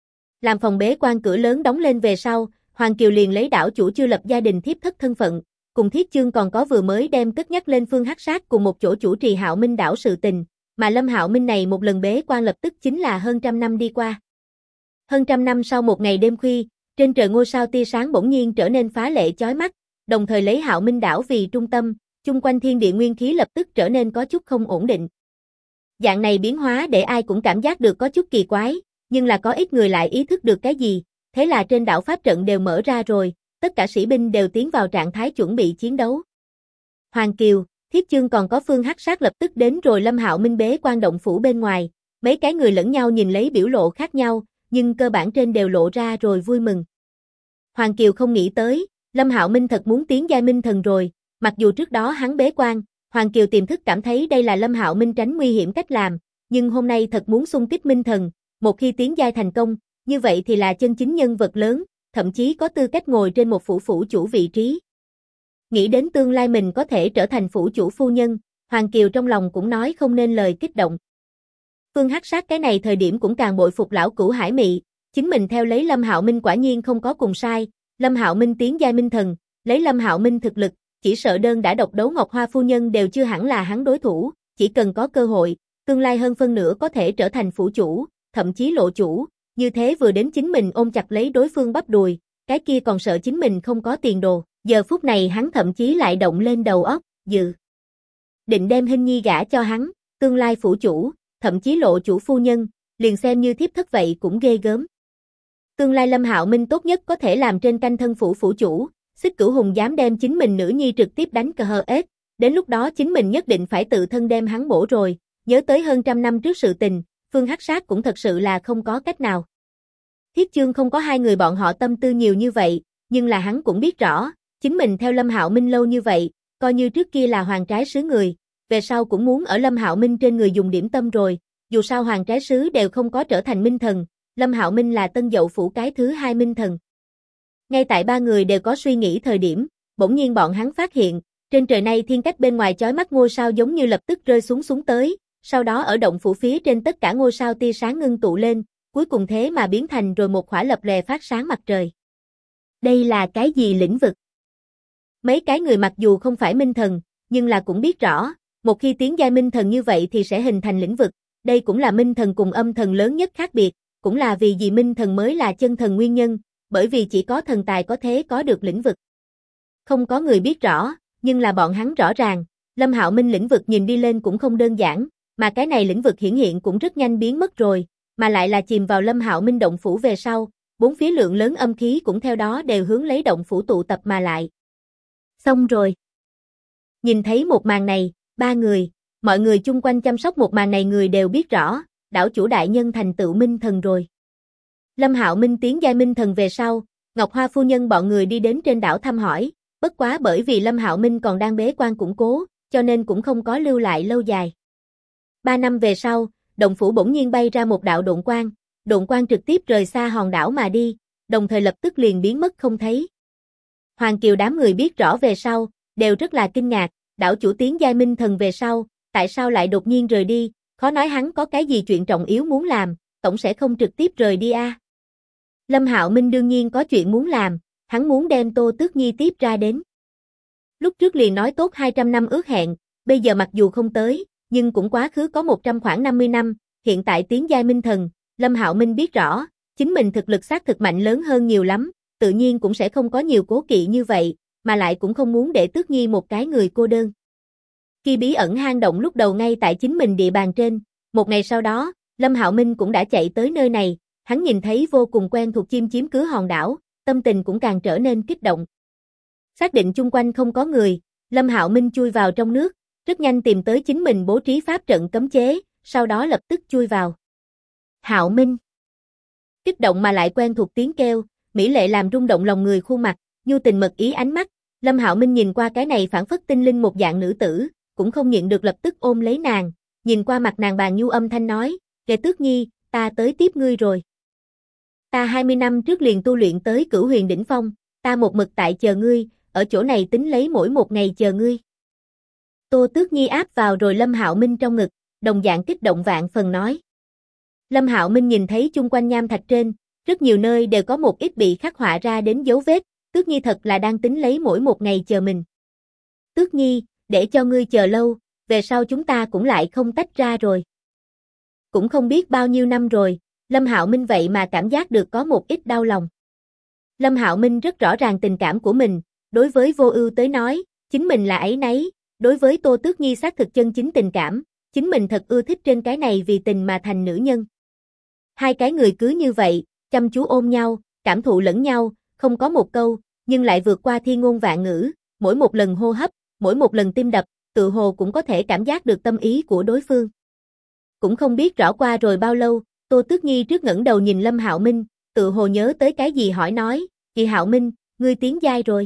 Làm phòng bế quan cửa lớn đóng lên về sau, Hoàng Kiều liền lấy đảo chủ chưa lập gia đình thiếp thất thân phận, cùng Thiết Chương còn có vừa mới đem cất nhắc lên Phương Hắc Sát cùng một chỗ chủ trì Hạo Minh đảo sự tình, mà Lâm Hạo Minh này một lần bế quan lập tức chính là hơn trăm năm đi qua. Hơn trăm năm sau một ngày đêm khuya, trên trời ngôi sao tia sáng bỗng nhiên trở nên phá lệ chói mắt, đồng thời lấy Hạo Minh đảo vì trung tâm, chung quanh thiên địa nguyên khí lập tức trở nên có chút không ổn định. Dạng này biến hóa để ai cũng cảm giác được có chút kỳ quái, nhưng là có ít người lại ý thức được cái gì, thế là trên đảo pháp trận đều mở ra rồi, tất cả sĩ binh đều tiến vào trạng thái chuẩn bị chiến đấu. Hoàng Kiều, Thiết Chương còn có Phương Hắc Sát lập tức đến rồi Lâm Hạo Minh bế quan động phủ bên ngoài, mấy cái người lẫn nhau nhìn lấy biểu lộ khác nhau, nhưng cơ bản trên đều lộ ra rồi vui mừng. Hoàng Kiều không nghĩ tới, Lâm Hạo Minh thật muốn tiến giai minh thần rồi, mặc dù trước đó hắn bế quan, Hoàng Kiều tiềm thức cảm thấy đây là Lâm Hạo Minh tránh nguy hiểm cách làm, nhưng hôm nay thật muốn xung kích minh thần, một khi tiến giai thành công, như vậy thì là chân chính nhân vật lớn, thậm chí có tư cách ngồi trên một phủ chủ vị trí. Nghĩ đến tương lai mình có thể trở thành phủ chủ phu nhân, Hoàng Kiều trong lòng cũng nói không nên lời kích động. Phương Hắc Sát cái này thời điểm cũng càng bội phục lão cửu Hải Mị, chính mình theo lấy Lâm Hạo Minh quả nhiên không có cùng sai, Lâm Hạo Minh tiến giai minh thần, lấy Lâm Hạo Minh thực lực, chỉ sợ đơn đã độc đấu Ngọc Hoa phu nhân đều chưa hẳn là hắn đối thủ, chỉ cần có cơ hội, tương lai hơn phân nửa có thể trở thành phủ chủ, thậm chí lộ chủ, như thế vừa đến chính mình ôm chặt lấy đối phương bắp đùi, cái kia còn sợ chính mình không có tiền đồ, giờ phút này hắn thậm chí lại động lên đầu óc, dự định đem Hinh Nhi gả cho hắn, tương lai phủ chủ, thậm chí lộ chủ phu nhân, liền xem như thiếp thất vậy cũng ghê gớm. Tương lai Lâm Hạo Minh tốt nhất có thể làm trên canh thân phủ chủ, Xích Cửu Hùng dám đem chính mình nữ nhi trực tiếp đánh cờ hờ ết, đến lúc đó chính mình nhất định phải tự thân đem hắn bổ rồi, nhớ tới hơn trăm năm trước sự tình, Phương Hắc Sát cũng thật sự là không có cách nào. Thiết Chương không có hai người bọn họ tâm tư nhiều như vậy, nhưng là hắn cũng biết rõ, chính mình theo Lâm Hạo Minh lâu như vậy, coi như trước kia là hoàng trái sứ người, về sau cũng muốn ở Lâm Hạo Minh trên người dùng điểm tâm rồi, dù sao hoàng trái sứ đều không có trở thành minh thần, Lâm Hạo Minh là Tân Dậu phủ cái thứ hai minh thần. Ngay tại ba người đều có suy nghĩ thời điểm, bỗng nhiên bọn hắn phát hiện, trên trời này thiên cách bên ngoài chói mắt ngôi sao giống như lập tức rơi xuống tới, sau đó ở động phủ phía trên tất cả ngôi sao tia sáng ngưng tụ lên, cuối cùng thế mà biến thành rồi một khỏa lập lè phát sáng mặt trời. Đây là cái gì lĩnh vực? Mấy cái người mặc dù không phải minh thần, nhưng là cũng biết rõ, một khi tiến giai minh thần như vậy thì sẽ hình thành lĩnh vực, đây cũng là minh thần cùng âm thần lớn nhất khác biệt, cũng là vì gì minh thần mới là chân thần nguyên nhân, bởi vì chỉ có thần tài có thế có được lĩnh vực. Không có người biết rõ, nhưng là bọn hắn rõ ràng, Lâm Hạo Minh lĩnh vực nhìn đi lên cũng không đơn giản, mà cái này lĩnh vực hiển hiện cũng rất nhanh biến mất rồi, mà lại là chìm vào Lâm Hạo Minh động phủ về sau, bốn phía lượng lớn âm khí cũng theo đó đều hướng lấy động phủ tụ tập mà lại. Xong rồi. Nhìn thấy một màn này, ba người, mọi người chung quanh chăm sóc một màn này người đều biết rõ, đảo chủ đại nhân thành tựu minh thần rồi. Lâm Hạo Minh tiến giai minh thần về sau, Ngọc Hoa phu nhân bọn người đi đến trên đảo thăm hỏi, bất quá bởi vì Lâm Hạo Minh còn đang bế quan củng cố, cho nên cũng không có lưu lại lâu dài. 3 năm về sau, động phủ bỗng nhiên bay ra một đạo độn quang trực tiếp rời xa hòn đảo mà đi, đồng thời lập tức liền biến mất không thấy. Hoàng Kiều đám người biết rõ về sau, đều rất là kinh ngạc, đảo chủ tiến giai minh thần về sau, tại sao lại đột nhiên rời đi, khó nói hắn có cái gì chuyện trọng yếu muốn làm, tổng sẽ không trực tiếp rời đi a. Lâm Hạo Minh đương nhiên có chuyện muốn làm, hắn muốn đem Tô Tước Nhi tiếp ra đến. Lúc trước liền nói tốt 200 năm ước hẹn, bây giờ mặc dù không tới, nhưng cũng quá khứ có 100 khoảng 50 năm, hiện tại tiến giai minh thần, Lâm Hạo Minh biết rõ, chính mình thực lực xác thực mạnh lớn hơn nhiều lắm, tự nhiên cũng sẽ không có nhiều cố kỵ như vậy, mà lại cũng không muốn để Tước Nhi một cái người cô đơn. Khi bí ẩn hang động lúc đầu ngay tại chính mình địa bàn trên, một ngày sau đó, Lâm Hạo Minh cũng đã chạy tới nơi này, hắn nhìn thấy vô cùng quen thuộc chim chiếm cứ hòn đảo, tâm tình cũng càng trở nên kích động. Xác định chung quanh không có người, Lâm Hạo Minh chui vào trong nước, rất nhanh tìm tới chính mình bố trí pháp trận cấm chế, sau đó lập tức chui vào. Hạo Minh. Kích động mà lại quen thuộc tiếng kêu, mỹ lệ làm rung động lòng người khuôn mặt, nhu tình mật ý ánh mắt, Lâm Hạo Minh nhìn qua cái này phảng phất tinh linh một dạng nữ tử, cũng không nhịn được lập tức ôm lấy nàng, nhìn qua mặt nàng bàn nhu âm thanh nói, "Kẻ Tước Nhi, ta tới tiếp ngươi rồi. Ta 20 năm trước liền tu luyện tới Cửu Huyền đỉnh phong, ta một mực tại chờ ngươi, ở chỗ này tính lấy mỗi một ngày chờ ngươi." Tô Tước Nhi áp vào rồi Lâm Hạo Minh trong ngực, đồng dạng kích động vạn phần nói. Lâm Hạo Minh nhìn thấy chung quanh nham thạch trên, rất nhiều nơi đều có một ít bị khắc họa ra đến dấu vết, Tước Nhi thật là đang tính lấy mỗi một ngày chờ mình. Tước Nhi, để cho ngươi chờ lâu, về sau chúng ta cũng lại không tách ra rồi. Cũng không biết bao nhiêu năm rồi, Lâm Hạo Minh vậy mà cảm giác được có một ít đau lòng. Lâm Hạo Minh rất rõ ràng tình cảm của mình, đối với Vô Ưu tới nói, chính mình là áy náy, đối với Tô Tước Nhi xác thực chân chính tình cảm, chính mình thật ưa thích trên cái này vì tình mà thành nữ nhân. Hai cái người cứ như vậy, chăm chú ôm nhau, cảm thụ lẫn nhau, không có một câu, nhưng lại vượt qua thiên ngôn vạn ngữ, mỗi một lần hô hấp, mỗi một lần tim đập, tự hồ cũng có thể cảm giác được tâm ý của đối phương. Cũng không biết rõ qua rồi bao lâu, Tô Tước Nhi trước ngẩng đầu nhìn Lâm Hạo Minh, tự hồ nhớ tới cái gì hỏi nói, "Chị Hạo Minh, ngươi tiến giai rồi?"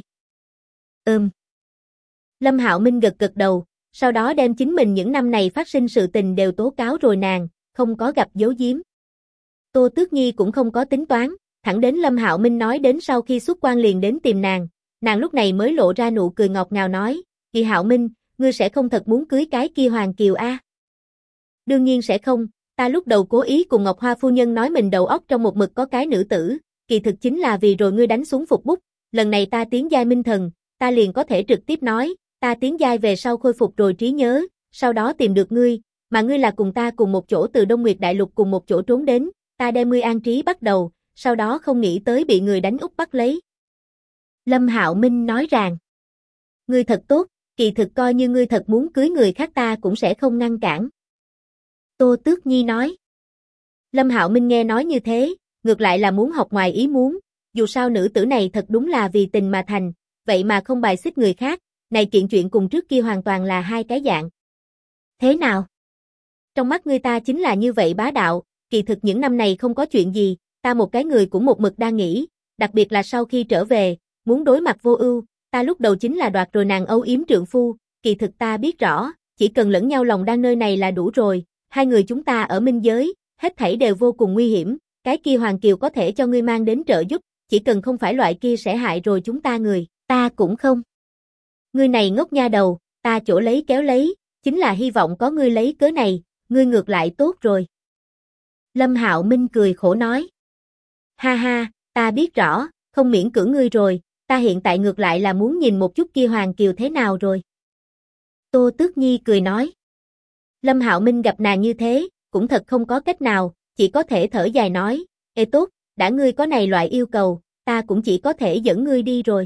Lâm Hạo Minh gật gật đầu, sau đó đem chính mình những năm này phát sinh sự tình đều tố cáo rồi nàng, không có gặp giấu giếm. Tô Tước Nhi cũng không có tính toán, thẳng đến Lâm Hạo Minh nói đến sau khi xuất quan liền đến tìm nàng lúc này mới lộ ra nụ cười ngọt ngào nói, "Chị Hạo Minh, ngươi sẽ không thật muốn cưới cái kia Hoàng Kiều a?" "Đương nhiên sẽ không, ta lúc đầu cố ý cùng Ngọc Hoa phu nhân nói mình đầu óc trong một mực có cái nữ tử, kỳ thực chính là vì rồi ngươi đánh xuống phục bút, lần này ta tiến giai minh thần, ta liền có thể trực tiếp nói, ta tiến giai về sau khôi phục rồi trí nhớ, sau đó tìm được ngươi, mà ngươi là cùng ta cùng một chỗ từ Đông Nguyệt Đại Lục cùng một chỗ trốn đến, ta đem ngươi an trí bắt đầu, sau đó không nghĩ tới bị người đánh úp bắt lấy." Lâm Hạo Minh nói rằng, "Ngươi thật tốt, kỳ thực coi như ngươi thật muốn cưới người khác ta cũng sẽ không ngăn cản." Tô Tước Nhi nói. Lâm Hạo Minh nghe nói như thế, ngược lại là muốn học ngoài ý muốn, dù sao nữ tử này thật đúng là vì tình mà thành, vậy mà không bài xích người khác, này kiện chuyện cùng trước kia hoàn toàn là hai cái dạng. "Thế nào? Trong mắt ngươi ta chính là như vậy bá đạo, kỳ thực những năm này không có chuyện gì, ta một cái người cũng một mực đang nghĩ, đặc biệt là sau khi trở về, muốn đối mặt Vô Ưu, ta lúc đầu chính là đoạt rồi nàng âu yếm trượng phu, kỳ thực ta biết rõ, chỉ cần lẫn nhau lòng đang nơi này là đủ rồi, hai người chúng ta ở minh giới, hết thảy đều vô cùng nguy hiểm, cái kia Hoàng Kiều có thể cho ngươi mang đến trợ giúp, chỉ cần không phải loại kia sẽ hại rồi chúng ta người, ta cũng không." "Ngươi này ngốc nha đầu, ta chỗ lấy kéo lấy, chính là hy vọng có ngươi lấy cớ này, ngươi ngược lại tốt rồi." Lâm Hạo Minh cười khổ nói. "Ha ha, ta biết rõ, không miễn cưỡng ngươi rồi, ta hiện tại ngược lại là muốn nhìn một chút kia Hoàng Kiều thế nào rồi." Tô Tước Nhi cười nói. Lâm Hạo Minh gặp nàng như thế, cũng thật không có cách nào, chỉ có thể thở dài nói, "Ê tốt, đã ngươi có này loại yêu cầu, ta cũng chỉ có thể dẫn ngươi đi rồi."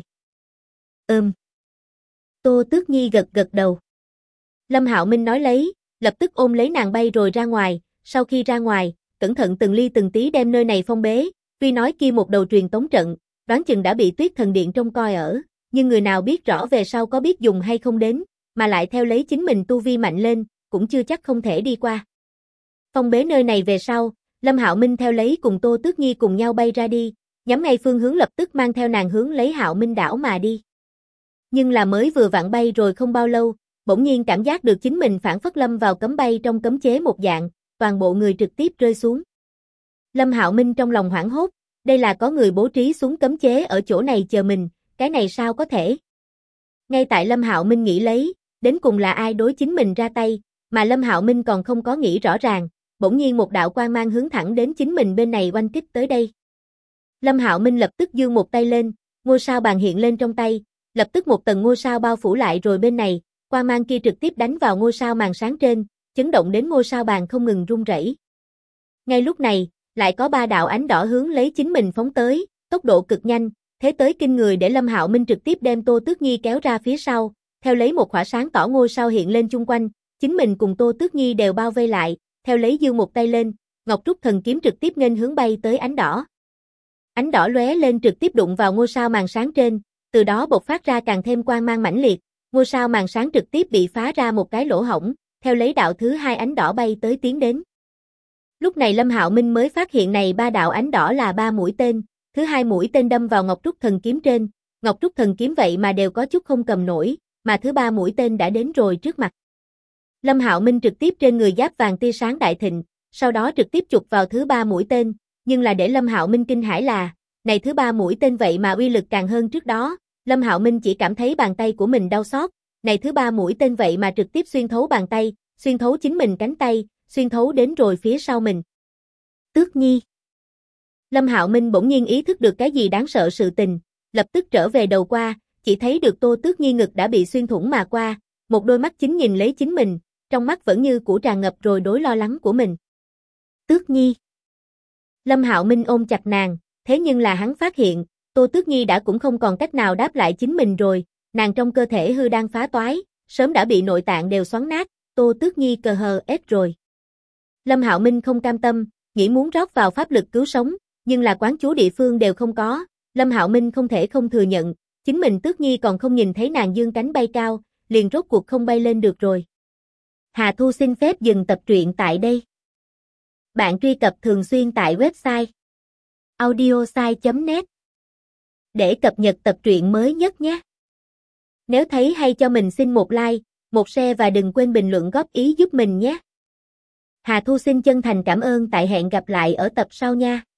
Tô Tước Nhi gật gật đầu. Lâm Hạo Minh nói lấy, lập tức ôm lấy nàng bay rồi ra ngoài, sau khi ra ngoài, cẩn thận từng ly từng tí đem nơi này phong bế, tuy nói kia một đầu truyền tống trận, đoán chừng đã bị Tuyết Thần Điện trông coi ở, nhưng người nào biết rõ về sau có biết dùng hay không đến, mà lại theo lấy chính mình tu vi mạnh lên, cũng chưa chắc không thể đi qua. Phong bế nơi này về sau, Lâm Hạo Minh theo lấy cùng Tô Tước Nhi cùng nhau bay ra đi, nhắm ngay phương hướng lập tức mang theo nàng hướng lấy Hạo Minh đảo mà đi. Nhưng là mới vừa vặn bay rồi không bao lâu, bỗng nhiên cảm giác được chính mình phản phất lâm vào cấm bay trong cấm chế một dạng, toàn bộ người trực tiếp rơi xuống. Lâm Hạo Minh trong lòng hoảng hốt, đây là có người bố trí xuống cấm chế ở chỗ này chờ mình, cái này sao có thể? Ngay tại Lâm Hạo Minh nghĩ lấy, đến cùng là ai đối chính mình ra tay, mà Lâm Hạo Minh còn không có nghĩ rõ ràng, bỗng nhiên một đạo quang mang hướng thẳng đến chính mình bên này oanh kích tới đây. Lâm Hạo Minh lập tức giương một tay lên, ngôi sao bàn hiện lên trong tay, lập tức một tầng ngôi sao bao phủ lại rồi bên này, quang mang kia trực tiếp đánh vào ngôi sao màn sáng trên, chấn động đến ngôi sao bàn không ngừng rung rẩy. Ngay lúc này, lại có 3 đạo ánh đỏ hướng lấy chính mình phóng tới, tốc độ cực nhanh, thế tới kinh người để Lâm Hạo Minh trực tiếp đem Tô Tước Nhi kéo ra phía sau, theo lấy một khỏa sáng tỏ ngôi sao hiện lên chung quanh, chính mình cùng Tô Tước Nhi đều bao vây lại, theo lấy giương một tay lên, Ngọc Trúc Thần Kiếm trực tiếp nghênh hướng bay tới ánh đỏ. Ánh đỏ lóe lên trực tiếp đụng vào ngôi sao màn sáng trên, từ đó bộc phát ra càng thêm quang mang mãnh liệt, ngôi sao màn sáng trực tiếp bị phá ra một cái lỗ hổng, theo lấy đạo thứ 2 ánh đỏ bay tới tiến đến. Lúc này Lâm Hạo Minh mới phát hiện này 3 đạo ánh đỏ là 3 mũi tên, thứ 2 mũi tên đâm vào Ngọc Trúc Thần Kiếm trên, Ngọc Trúc Thần Kiếm vậy mà đều có chút không cầm nổi, mà thứ 3 mũi tên đã đến rồi trước mặt. Lâm Hạo Minh trực tiếp trên người giáp vàng tia sáng đại thịnh, sau đó trực tiếp chụp vào thứ 3 mũi tên, nhưng là để Lâm Hạo Minh kinh hãi là, này thứ 3 mũi tên vậy mà uy lực càng hơn trước đó, Lâm Hạo Minh chỉ cảm thấy bàn tay của mình đau xót, này thứ 3 mũi tên vậy mà trực tiếp xuyên thấu bàn tay, xuyên thấu chính mình cánh tay, xuyên thấu đến rồi phía sau mình. Tước Nhi. Lâm Hạo Minh bỗng nhiên ý thức được cái gì đáng sợ sự tình, lập tức trở về đầu qua, chỉ thấy được Tô Tước Nhi ngực đã bị xuyên thủng mà qua, một đôi mắt chính nhìn lấy chính mình, trong mắt vẫn như cũ tràn ngập rồi đối lo lắng của mình. Tước Nhi. Lâm Hạo Minh ôm chặt nàng, thế nhưng là hắn phát hiện, Tô Tước Nhi đã cũng không còn cách nào đáp lại chính mình rồi, nàng trong cơ thể hư đang phá toái, sớm đã bị nội tạng đều xoắn nát, Tô Tước Nhi cờ hờ ết rồi. Lâm Hạo Minh không cam tâm, nghĩ muốn rót vào pháp lực cứu sống, nhưng là quán chú địa phương đều không có, Lâm Hạo Minh không thể không thừa nhận, chính mình Tước Nhi còn không nhìn thấy nàng dương cánh bay cao, liền rốt cuộc không bay lên được rồi. Hà Thu xin phép dừng tập truyện tại đây. Bạn truy cập thường xuyên tại website audiosai.net để cập nhật tập truyện mới nhất nhé. Nếu thấy hay cho mình xin một like, một share và đừng quên bình luận góp ý giúp mình nhé. Hà Thu xin chân thành cảm ơn, tại hẹn gặp lại ở tập sau nha.